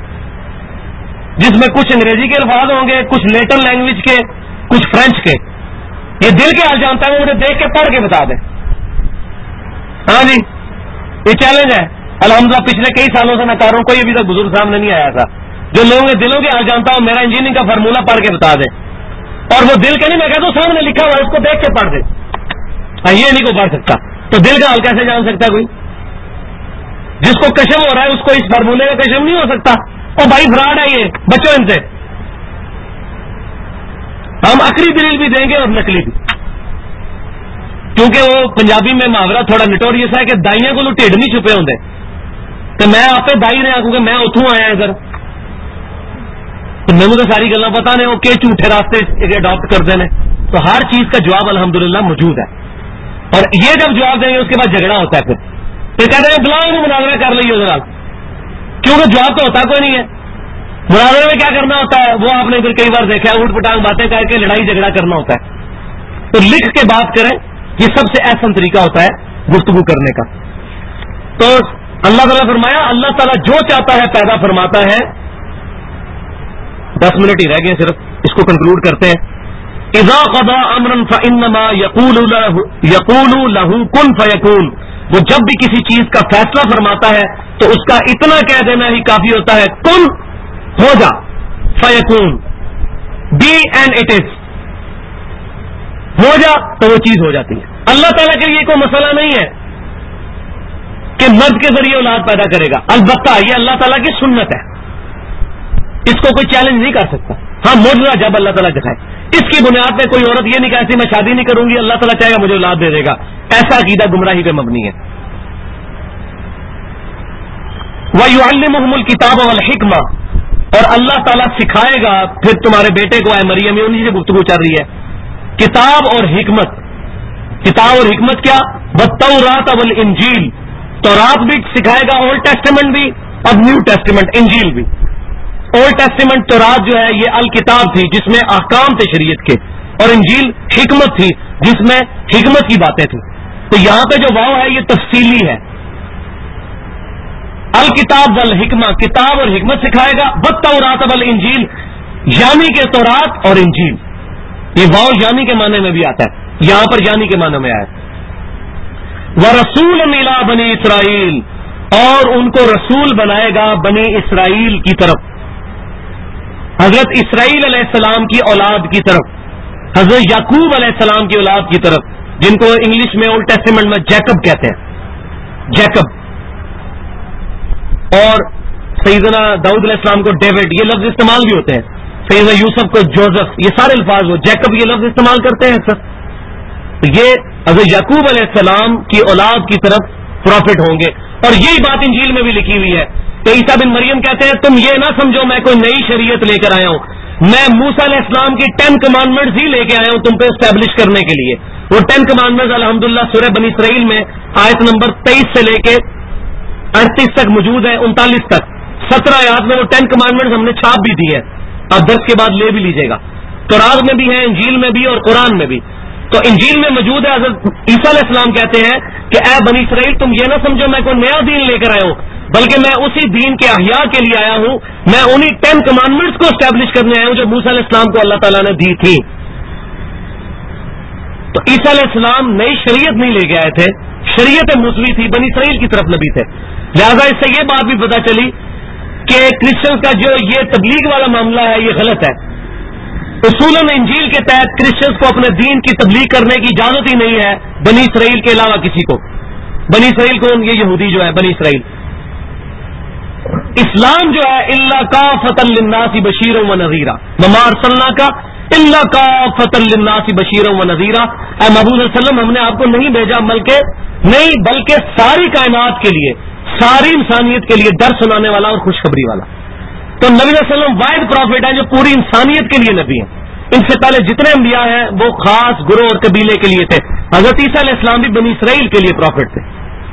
جس میں کچھ انگریزی کے الفاظ ہوں گے، کچھ لیٹن لینگویج کے، کچھ فرینچ کے. یہ دل کے حال جانتا ہے، وہ مجھے دیکھ کے پڑھ کے بتا دے. ہاں جی یہ چیلنج ہے. الحمدللہ پچھلے کئی سالوں سے میں کر رہا ہوں، کوئی ابھی تک بزرگ سامنے نہیں آیا تھا جو لوگوں کے دلوں کے حال جانتا ہوں. میرا انجینئرنگ کا فارمولہ پڑھ کے بتا دے، اور وہ دل کے نہیں، میں کہتا ہوں سامنے لکھا ہوا ہے اس کو دیکھ کے پڑھ دے. یہ نہیں کو پڑھ سکتا تو دل کا حال کیسے جان سکتا ہے کوئی؟ جس کو کشف ہو رہا ہے اس کو اس فارمولے کا کشف نہیں ہو سکتا. اور بھائی فراڈ ہے یہ، بچوں ان سے. ہم عقلی دلیل بھی دیں گے اور نقلی بھی. کیونکہ وہ پنجابی میں محاورہ تھوڑا نٹوریس ہے کہ دائیاں کو ٹھڈ نہیں چھپے ہوندے کہ میں آپ دائی رہا کیونکہ میں اتوں آیا ادھر، مینوں تو ساری گلاں پتہ نے وہ کہ جھوٹے راستے اڈاپٹ کرتے ہیں. تو ہر چیز کا جواب الحمدللہ موجود ہے. اور یہ جب جواب دیں گے اس کے بعد جھگڑا ہوتا ہے، پھر کہتے ہیں بلاؤ مناظرہ کر لیے ذرا، کیونکہ جواب تو ہوتا کوئی نہیں ہے. مناظرے میں کیا کرنا ہوتا ہے وہ آپ نے پھر کئی بار دیکھا ہے، اوٹ پٹانگ باتیں کر کے لڑائی جھگڑا کرنا ہوتا ہے. تو لکھ کے بات کریں، یہ سب سے احسن طریقہ ہوتا ہے گفتگو کرنے کا. تو اللہ تعالیٰ فرمایا اللہ تعالیٰ جو چاہتا ہے پیدا فرماتا ہے. 10 منٹ ہی رہ گئے صرف، اس کو کنکلوڈ کرتے ہیں. اذا قضى امرا فانما يقول له كن فيكون. وہ جب بھی کسی چیز کا فیصلہ فرماتا ہے تو اس کا اتنا کہہ دینا ہی کافی ہوتا ہے، کن ہو جا، فیکون بی اینڈ اٹ از، ہو جا تو وہ چیز ہو جاتی ہے. اللہ تعالیٰ کے لیے کوئی مسئلہ نہیں ہے کہ مرد کے ذریعے اولاد پیدا کرے گا، البتہ یہ اللہ تعالیٰ کی سنت ہے، اس کو کوئی چیلنج نہیں کر سکتا. ہاں معجزہ جب اللہ تعالیٰ دکھائے، اس کی بنیاد پہ کوئی عورت یہ نہیں کہتی میں شادی نہیں کروں گی، اللہ تعالیٰ چاہے گا مجھے اولاد دے دے گا. ایسا عقیدہ گمراہی پہ مبنی ہے. وَيُعَلِّمُهُمُ الْكِتَابَ وَالْحِكْمَةَ، اور اللہ تعالیٰ سکھائے گا پھر تمہارے بیٹے کو، اے مریم، انہی سے گفتگو چل رہی ہے، کتاب اور حکمت. کتاب اور حکمت کیا؟ وَالتَّوْرَاةَ وَالْإِنْجِيلَ، تورات بھی سکھائے گا، اولڈ ٹیسٹیمنٹ بھی اور نیو ٹیسٹیمنٹ انجیل بھی. اولڈ ٹیسٹیمنٹ تورات جو ہے یہ الکتاب تھی جس میں احکام تھے شریعت کے، اور انجیل حکمت تھی جس میں حکمت کی باتیں تھیں. تو یہاں پہ جو واو ہے یہ تفصیلی ہے. الکتاب والحکمہ، کتاب اور حکمت سکھائے گا. والتوراۃ والانجیل، یعنی کہ تورات اور انجیل. یہ واو یعنی کے معنی میں بھی آتا ہے، یہاں پر یعنی کے معنی میں آیا. ورسول الی بنی اسرائیل، اور ان کو رسول بنائے گا بنی اسرائیل کی طرف، حضرت اسرائیل علیہ السلام کی اولاد کی طرف، حضرت یعقوب علیہ السلام کی اولاد کی طرف، جن کو انگلش میں اولڈ ٹیسٹیمنٹ میں جیکب کہتے ہیں، جیکب. اور سیدنا داؤد علیہ السلام کو ڈیوڈ، یہ لفظ استعمال بھی ہوتے ہیں. سیدنا یوسف کو جوزف، یہ سارے الفاظ ہو. جیکب یہ لفظ استعمال کرتے ہیں سر. تو یہ حضرت یعقوب علیہ السلام کی اولاد کی طرف پروفٹ ہوں گے. اور یہی بات انجیل میں بھی لکھی ہوئی ہے کہ عیسیٰ بن مریم کہتے ہیں تم یہ نہ سمجھو میں کوئی نئی شریعت لے کر آیا ہوں، میں موسیٰ علیہ السلام کی 10 کمانڈمنٹس ہی لے کے آیا ہوں تم پہ اسٹیبلش کرنے کے لیے. وہ 10 کمانڈمنٹس الحمدللہ سورہ بنی اسرائیل میں آیت نمبر 23 سے لے کے 38 تک موجود ہے، 39 تک 17 آیات میں وہ 10 کمانڈمنٹس ہم نے چھاپ بھی دی ہے. آپ 10 کے بعد لے بھی لیجیے گا. تورات میں بھی ہے، انجیل میں بھی اور قرآن میں بھی. تو انجیل میں موجود ہے. حضرت عیسیٰ علیہ السلام کہتے ہیں کہ اے بنی اسرائیل تم یہ نہ سمجھو میں کوئی نیا دین لے کر آیا ہوں، بلکہ میں اسی دین کے احیاء کے لیے آیا ہوں. میں انہی 10 کمانڈمنٹس کو اسٹیبلش کرنے آیا ہوں جو موسیٰ علیہ السلام کو اللہ تعالیٰ نے دی تھی. تو عیسیٰ علیہ السلام نئی شریعت نہیں لے کے آئے تھے، شریعت موسوی تھی، بنی اسرائیل کی طرف نبی تھے. لہذا اس سے یہ بات بھی پتہ چلی کہ کرسچنز کا جو یہ تبلیغ والا معاملہ ہے یہ غلط ہے. اصولاً انجیل کے تحت کرسچنز کو اپنے دین کی تبلیغ کرنے کی اجازت ہی نہیں ہے بنی اسرائیل کے علاوہ کسی کو. بنی اسرائیل کون؟ یہ یہودی جو ہے بنی اسرائیل. اسلام جو ہے الا کافۃ للناس بشیرا ونذیرا وما ارسلناک الا کافۃ للناس بشیرا ونذیرا. اے محبوب صلی اللہ علیہ وسلم ہم نے آپ کو نہیں بھیجا بلکہ ساری کائنات کے لیے، ساری انسانیت کے لیے ڈر سنانے والا اور خوشخبری والا. تو نبی صلی اللہ علیہ وسلم واحد پروفٹ ہیں جو پوری انسانیت کے لیے نبی ہیں. ان سے پہلے جتنے انبیاء ہیں وہ خاص گروہ اور قبیلے کے لیے تھے. حضرت عیسیٰ علیہ السلام بھی بنی اسرائیل کے لیے پروفٹ تھے.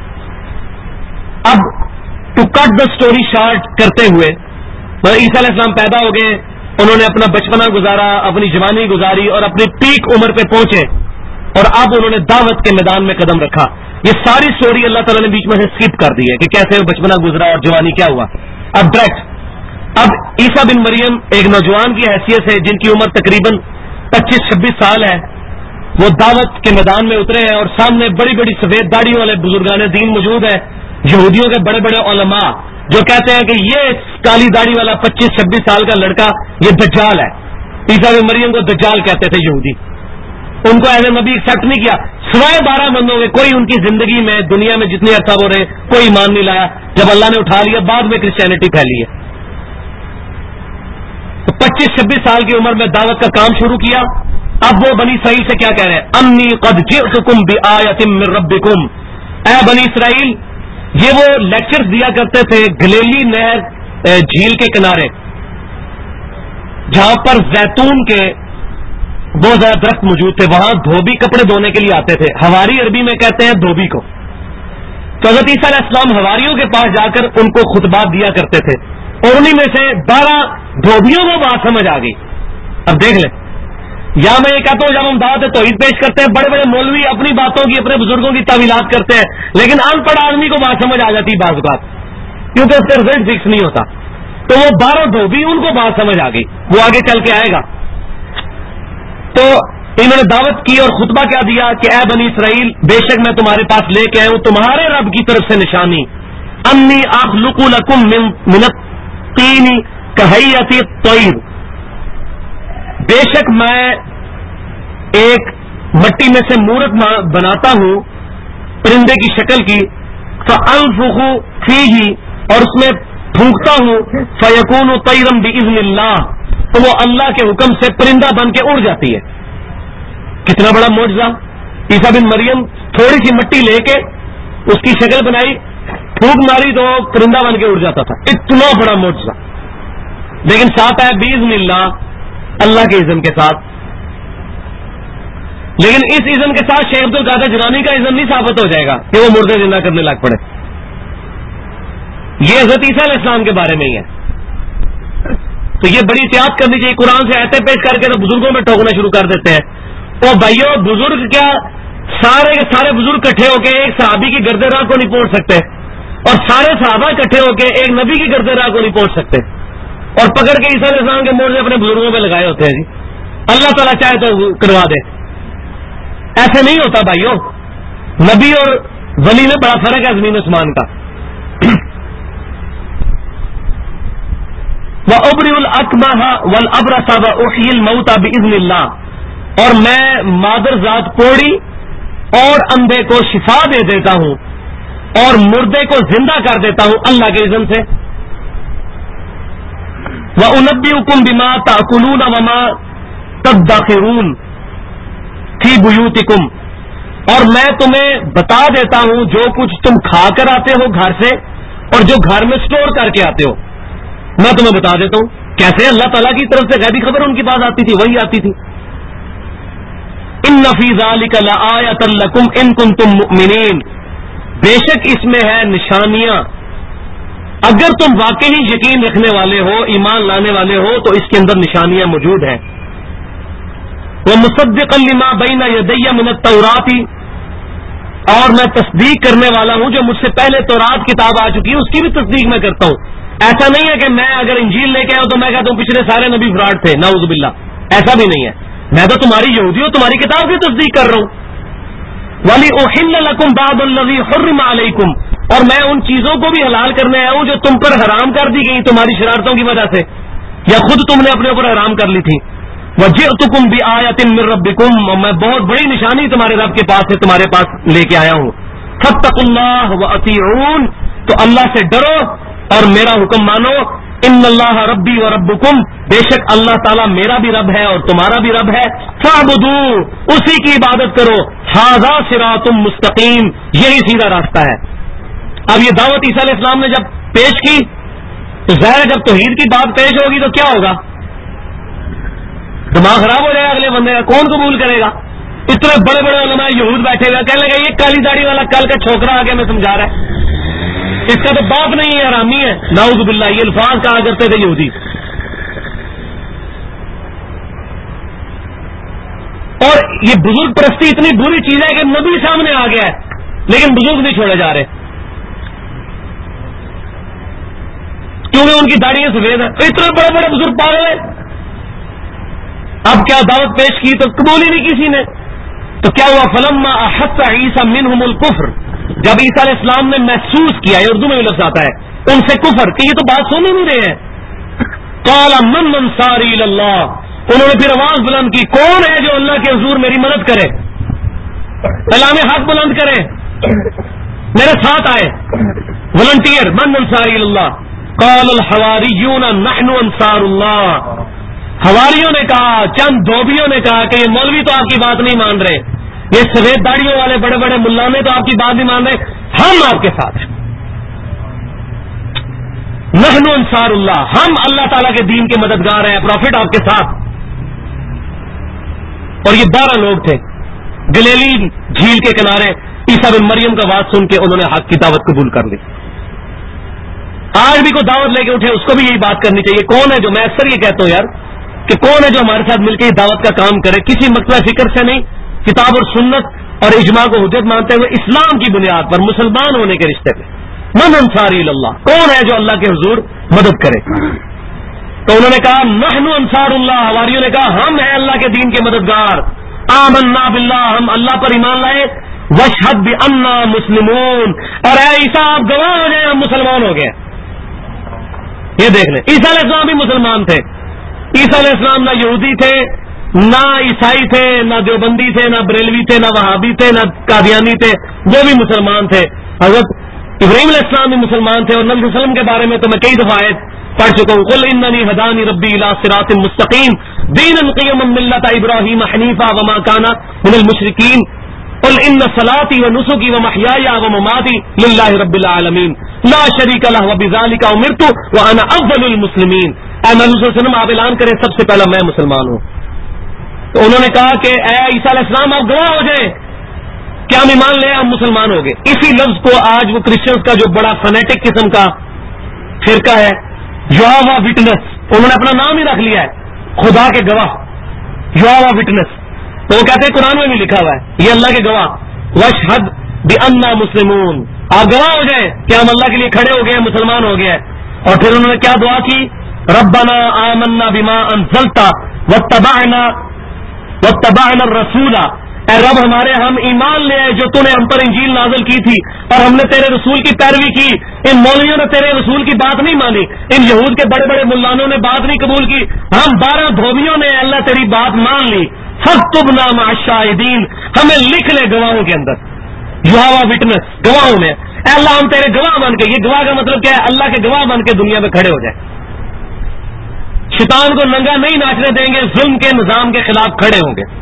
اب to cut the story short کرتے ہوئے عیسیٰ علیہ السلام پیدا ہو گئے، انہوں نے اپنا بچپنا گزارا، اپنی جوانی گزاری اور اپنی پیک عمر پہ پہنچے، اور اب انہوں نے دعوت کے میدان میں قدم رکھا. یہ ساری سٹوری اللہ تعالیٰ نے بیچ میں سے اسکپ کر دی ہے کہ کیسے بچپنا گزرا اور جوانی کیا ہوا. اب ڈائریکٹ اب عیسیٰ بن مریم ایک نوجوان کی حیثیت سے جن کی عمر تقریباً 25-26 سال ہے، وہ دعوت کے میدان میں اترے ہیں، اور سامنے بڑی بڑی سفید داڑھی والے بزرگان دین موجود ہیں، یہودیوں کے بڑے بڑے علماء جو کہتے ہیں کہ یہ کالی داڑھی والا 25-26 سال کا لڑکا یہ دجال ہے. عیسیٰ بن مریم کو دجال کہتے تھے یہودی. ان کو ایز اے نبی ایکسپٹ نہیں کیا سوائے 12 بندوں کے. کوئی ان کی زندگی میں دنیا میں جتنے عرصہ ہو رہے کوئی ایمان نہیں لایا. جب اللہ نے اٹھا لیا بعد میں کرسچینٹی پھیلی ہے. تو 25-26 سال کی عمر میں دعوت کا کام شروع کیا. اب وہ بنی اسرائیل سے کیا کہہ رہے ہیں؟ انی قد جئتکم بآیۃ من ربکم، اے بنی اسرائیل، یہ وہ لیکچرز دیا کرتے تھے گلیلی نہر جھیل کے کنارے، جہاں پر زیتون کے بہت زیادہ درخت موجود تھے، وہاں دھوبی کپڑے دھونے کے لیے آتے تھے، ہواری عربی میں کہتے ہیں دھوبی کو۔ تو حضرت عیسیٰ علیہ السلام ہواریوں کے پاس جا کر ان کو خطبات دیا کرتے تھے، اور انہی میں سے 12 دھوبیوں کو بات سمجھ آ گئی۔ اب دیکھ لیں، یا میں یہ کہتا ہوں جب ہم دعوت توحید پیش کرتے ہیں، بڑے بڑے مولوی اپنی باتوں کی، اپنے بزرگوں کی تعویلات کرتے ہیں، لیکن ان پڑھ آدمی کو بات سمجھ آ جاتی بعض اوقات، کیونکہ اس کا رزلٹ فکس نہیں ہوتا۔ تو وہ 12 دھوبی، ان کو بات سمجھ آ گئی، وہ آگے چل کے آئے گا۔ تو انہوں نے دعوت کی اور خطبہ کیا دیا کہ اے بنی اسرائیل، بے شک میں تمہارے پاس لے کے آیا ہوں تمہارے رب کی طرف سے نشانی، انی اخلق لکم من الطین کہیۃ الطیر، بے شک میں ایک مٹی میں سے مورت بناتا ہوں پرندے کی شکل کی، فانفخ فیہ، اور اس میں پھونکتا ہوں، فیکون طیرا باذن اللہ، تو وہ اللہ کے حکم سے پرندہ بن کے اڑ جاتی ہے۔ کتنا بڑا معجزہ! عیسیٰ بن مریم تھوڑی سی مٹی لے کے اس کی شکل بنائی، پھونک ماری تو پرندہ بن کے اڑ جاتا تھا، اتنا بڑا معجزہ۔ لیکن ساتھ ہے باذن اللہ، اللہ کے اذن کے ساتھ۔ لیکن اس اذن کے ساتھ شیخ عبد القادر جیلانی کا اذن نہیں ثابت ہو جائے گا کہ وہ مردے زندہ کرنے لگ پڑے۔ یہ حضرت عیسیٰ علیہ السلام کے بارے میں ہی ہے۔ تو یہ بڑی احتیاط کرنی چاہیے، قرآن سے آیتیں پیش کر کے تو بزرگوں میں ٹوکنا شروع کر دیتے ہیں۔ او بھائیو، بزرگ کیا سارے کے سارے بزرگ کٹھے ہو کے ایک صحابی کی گرد راہ کو نہیں پہنچ سکتے، اور سارے صحابہ کٹھے ہو کے ایک نبی کی گرد راہ کو نہیں پہنچ سکتے، اور پکڑ کے عیسیٰ علیہ السلام کے موڑ سے اپنے بزرگوں پہ لگائے ہوتے ہیں جی، اللہ تعالیٰ چاہے تو کروا دے۔ ایسے نہیں ہوتا بھائیو، نبی اور ولی میں بڑا فرق ہے زمین آسمان کا۔ وَأُبْرِئُ الْأَكْمَحَ وَالْأَبْرَصَ وَأُحْيِي الْمَوْتَى بِإِذْنِ اللَّهِ، اور میں مادر ذات کوڑی اور اندھے کو شفا دے دیتا ہوں اور مردے کو زندہ کر دیتا ہوں اللہ کے اذن سے۔ وَأُنَبِّئُكُم بِمَا تَأْكُلُونَ وَمَا تَدَّخِرُونَ فِي بُيُوتِكُم، اور میں تمہیں بتا دیتا ہوں جو کچھ تم کھا کر آتے ہو گھر سے اور جو گھر میں سٹور کر کے آتے ہو، میں تمہیں بتا دیتا ہوں۔ کیسے؟ اللہ تعالیٰ کی طرف سے غیبی خبر ان کے پاس آتی تھی، وہی آتی تھی۔ ان فی ذلک لآیۃ لکم ان کنتم مؤمنین، بے شک اس میں ہے نشانیاں، اگر تم واقعی یقین رکھنے والے ہو، ایمان لانے والے ہو تو اس کے اندر نشانیاں موجود ہیں۔ ومصدقا لما بین یدی من التوراۃ، اور میں تصدیق کرنے والا ہوں جو مجھ سے پہلے تورات کتاب آ چکی ہے اس کی بھی تصدیق میں کرتا ہوں۔ ایسا نہیں ہے کہ میں اگر انجیل لے کے آؤں تو میں کہتا ہوں پچھلے سارے نبی فراڈ تھے، نعوذ باللہ، ایسا بھی نہیں ہے، میں تو تمہاری یہودیوں تمہاری کتاب کی تصدیق کر رہا ہوں۔ وَلِأُحِلَّ لَكُمْ بَعْضَ الَّذِي حُرِّمَ عَلَيْكُمْ، اور میں ان چیزوں کو بھی حلال کرنے آیا ہوں جو تم پر حرام کر دی گئی تمہاری شرارتوں کی وجہ سے، یا خود تم نے اپنے اوپر حرام کر لی تھی۔ وَجِئْتُكُمْ بِآیَةٍ مِّن رَبِّكُمْ، اور میں بہت بڑی نشانی تمہارے رب کے پاس سے تمہارے پاس لے کے آیا ہوں۔ فَاتَّقُوا اللَّهَ وَأَطِیعُونِ، تو اللہ سے ڈرو اور میرا حکم مانو۔ ان اللہ ربی و ربکم، بے شک اللہ تعالیٰ میرا بھی رب ہے اور تمہارا بھی رب ہے۔ فاعبدوہ، اسی کی عبادت کرو۔ ھذا صراط مستقیم، یہی سیدھا راستہ ہے۔ اب یہ دعوت عیسیٰ علیہ السلام نے جب پیش کی تو ظاہر جب توحید کی بات پیش ہوگی تو کیا ہوگا؟ دماغ خراب ہو جائے گا اگلے بندے کا، کون قبول کرے گا؟ اتنے بڑے بڑے علماء یہود بیٹھے ہوئے، کہنے لگا یہ کالی داڑھی والا کل کا چھوکرا آگے میں سمجھا رہا ہے، اس کا تو باپ نہیں ہے، حرامی ہے، نعوذ باللہ، یہ الفاظ کہا کرتے تھے یہودی۔ اور یہ بزرگ پرستی اتنی بری چیز ہے کہ نبی سامنے آ گیا ہے لیکن بزرگ نہیں چھوڑے جا رہے، کیونکہ ان کی داڑھی سفید ہے، اتنے بڑے بڑے بزرگ پاگل ہیں۔ اب کیا دعوت پیش کی تو قبول ہی نہیں کسی نے، تو کیا ہوا؟ فلما احس عیسیٰ منہم الکفر، جب عیسیٰ علیہ السلام نے محسوس کیا، یہ اردو میں بھی لفظ آتا ہے، ان سے کفر کہ یہ تو بات سن ہی نہیں رہے ہیں، قال من انصاری اللہ، انہوں نے پھر آواز بلند کی، کون ہے جو اللہ کے حضور میری مدد کرے، اعلان حق بلند کرے، میرے ساتھ آئے، والنٹیئر، من انصاری اللہ، قال الحواریون نحن انصار اللہ، حواریوں نے کہا، چند دھوبیوں نے کہا کہ یہ مولوی تو آپ کی بات نہیں مان رہے، یہ سفید داڑیوں والے بڑے بڑے ملانے تو آپ کی بات نہیں مان رہے، ہم آپ کے ساتھ ہیں، نحن انصار اللہ، ہم اللہ تعالیٰ کے دین کے مددگار ہیں، پروفٹ آپ کے ساتھ۔ اور یہ 12 لوگ تھے، گلیلی جھیل کے کنارے عیسیٰ بن مریم کا بات سن کے انہوں نے حق کی دعوت قبول کر لی۔ آج بھی کوئی دعوت لے کے اٹھے اس کو بھی یہی بات کرنی چاہیے، کون ہے جو، میں اکثر یہ کہتا ہوں یار کہ کون ہے جو ہمارے ساتھ مل کے یہ دعوت کا کام کرے، کسی مطلب فکر سے نہیں، کتاب اور سنت اور اجماع کو حجت مانتے ہوئے اسلام کی بنیاد پر مسلمان ہونے کے رشتے پہ، من انصاری اللہ، کون ہے جو اللہ کے حضور مدد کرے؟ تو انہوں نے کہا نحن انصار اللہ، حواریوں نے کہا ہم ہیں اللہ کے دین کے مددگار، آمنا باللہ، ہم اللہ پر ایمان لائے، واشہد بأننا مسلمون، اور اے عیسیٰ آپ گواہ ہو جائیں ہم مسلمان ہو گئے۔ یہ دیکھ لیں، عیسیٰ علیہ السلام بھی مسلمان تھے، عیسیٰ علیہ السلام نہ یہودی تھے، نہ عیسائی تھے، نہ دیوبندی تھے، نہ بریلوی تھے، نہ وہابی تھے، نہ قادیانی تھے، وہ بھی مسلمان تھے۔ حضرت ابراہیم علیہ السلام بھی مسلمان تھے، اور نبی صلی اللہ علیہ وسلم کے بارے میں تو میں کئی دفعہ آیت پڑھ چکا ہوں، قل اننی ہدانی ربی الی صراط مستقیم دینا قیما ملۃ ابراہیم حنیفا وما کان من المشرکین قل ان صلاتي ونسكي ومحياي ومماتي لله رب العالمین لا شریک له وبذلك امرت وانا افضل المسلمین۔ اے نبی صلی اللہ علیہ وسلم آپ اعلان کریں سب سے پہلا میں مسلمان ہوں۔ تو انہوں نے کہا کہ اے عیسیٰ علیہ السلام آپ گواہ ہو جائیں کہ ہم ایمان لیں، ہم مسلمان ہو گئے۔ اسی لفظ کو آج وہ کرسچنز کا جو بڑا فنیٹک قسم کا فرقہ ہے یہوہ وٹنس، انہوں نے اپنا نام ہی رکھ لیا ہے خدا کے گواہ، یہوہ وٹنس، تو وہ کہتے ہیں قرآن میں بھی لکھا ہوا ہے یہ اللہ کے گواہ، واشہد بأننا مسلمون، آپ گواہ ہو جائیں کہ ہم اللہ کے لیے کھڑے ہو گئے، مسلمان ہو گئے۔ اور پھر انہوں نے کیا دعا کی، ربنا آمنا بما انزلت واتبعنا الرسول، اے رب ہمارے ہم ایمان لے آئے جو تو نے ہم پر انجیل نازل کی تھی، اور ہم نے تیرے رسول کی پیروی کی، ان مولویوں نے تیرے رسول کی بات نہیں مانی، ان یہود کے بڑے بڑے ملانوں نے بات نہیں قبول کی، ہم 12 دھوبیوں نے اللہ تیری بات مان لی، فاکتبنا مع الشاہدین، ہمیں لکھ لے گواہوں کے اندر، یہوہ وٹنس، گواہوں میں، اے اللہ ہم تیرے گواہ بن کے، یہ گواہ کا مطلب کیا ہے، اللہ کے گواہ بن کے دنیا میں کھڑے ہو جائے، شیطان کو ننگا نہیں ناچنے دیں گے، ظلم کے نظام کے خلاف کھڑے ہوں گے۔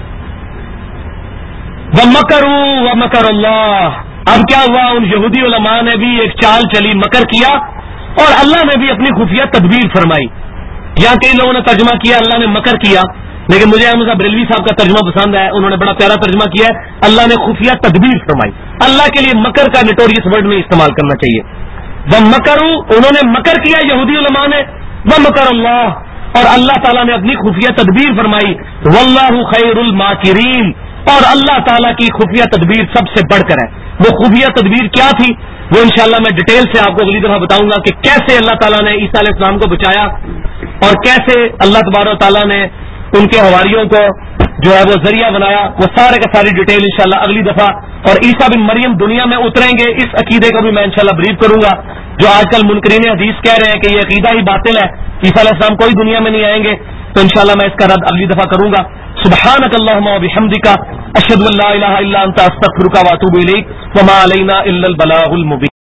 وَمَكَرُوا وَمَكَرَ اللَّهُ، اب کیا ہوا، ان یہودی علماء نے بھی ایک چال چلی، مکر کیا، اور اللہ نے بھی اپنی خفیہ تدبیر فرمائی۔ یہاں کئی لوگوں نے ترجمہ کیا اللہ نے مکر کیا، لیکن مجھے احمد صاحب بریلوی صاحب کا ترجمہ پسند ہے، انہوں نے بڑا پیارا ترجمہ کیا ہے، اللہ نے خفیہ تدبیر فرمائی۔ اللہ کے لیے مکر کا نٹوریس ورڈ نہیں استعمال کرنا چاہیے۔ وَمَكَرُوا، انہوں نے مکر کیا یہودی علماء نے، وَمَكَرَ اللَّهُ، اور اللہ تعالیٰ نے اپنی خفیہ تدبیر فرمائی، وَاللَّهُ خَيْرُ الْمَاكِرِينَ، اور اللہ تعالیٰ کی خفیہ تدبیر سب سے بڑھ کر ہے۔ وہ خفیہ تدبیر کیا تھی وہ انشاءاللہ میں ڈیٹیل سے آپ کو اگلی دفعہ بتاؤں گا کہ کیسے اللہ تعالیٰ نے عیسیٰ علیہ السلام کو بچایا، اور کیسے اللہ تبارک و تعالیٰ نے ان کے حواریوں کو جو ہے وہ ذریعہ بنایا، وہ سارے کا ساری ڈیٹیل انشاءاللہ اگلی دفعہ۔ اور عیسیٰ بن مریم دنیا میں اتریں گے، اس عقیدے کو بھی میں انشاءاللہ بریف کروں گا، جو آج کل منکرین حدیث کہہ رہے ہیں کہ یہ عقیدہ ہی باطل ہے، عیسیٰ علیہ السلام کوئی دنیا میں نہیں آئیں گے، تو انشاءاللہ میں اس کا رد اگلی دفعہ کروں گا۔ سبحانک اللہم وبحمدک، اشہد ان لا الہ الا انت، استغفرک واتوب الیک، وما علینا الا البلاغ المبین۔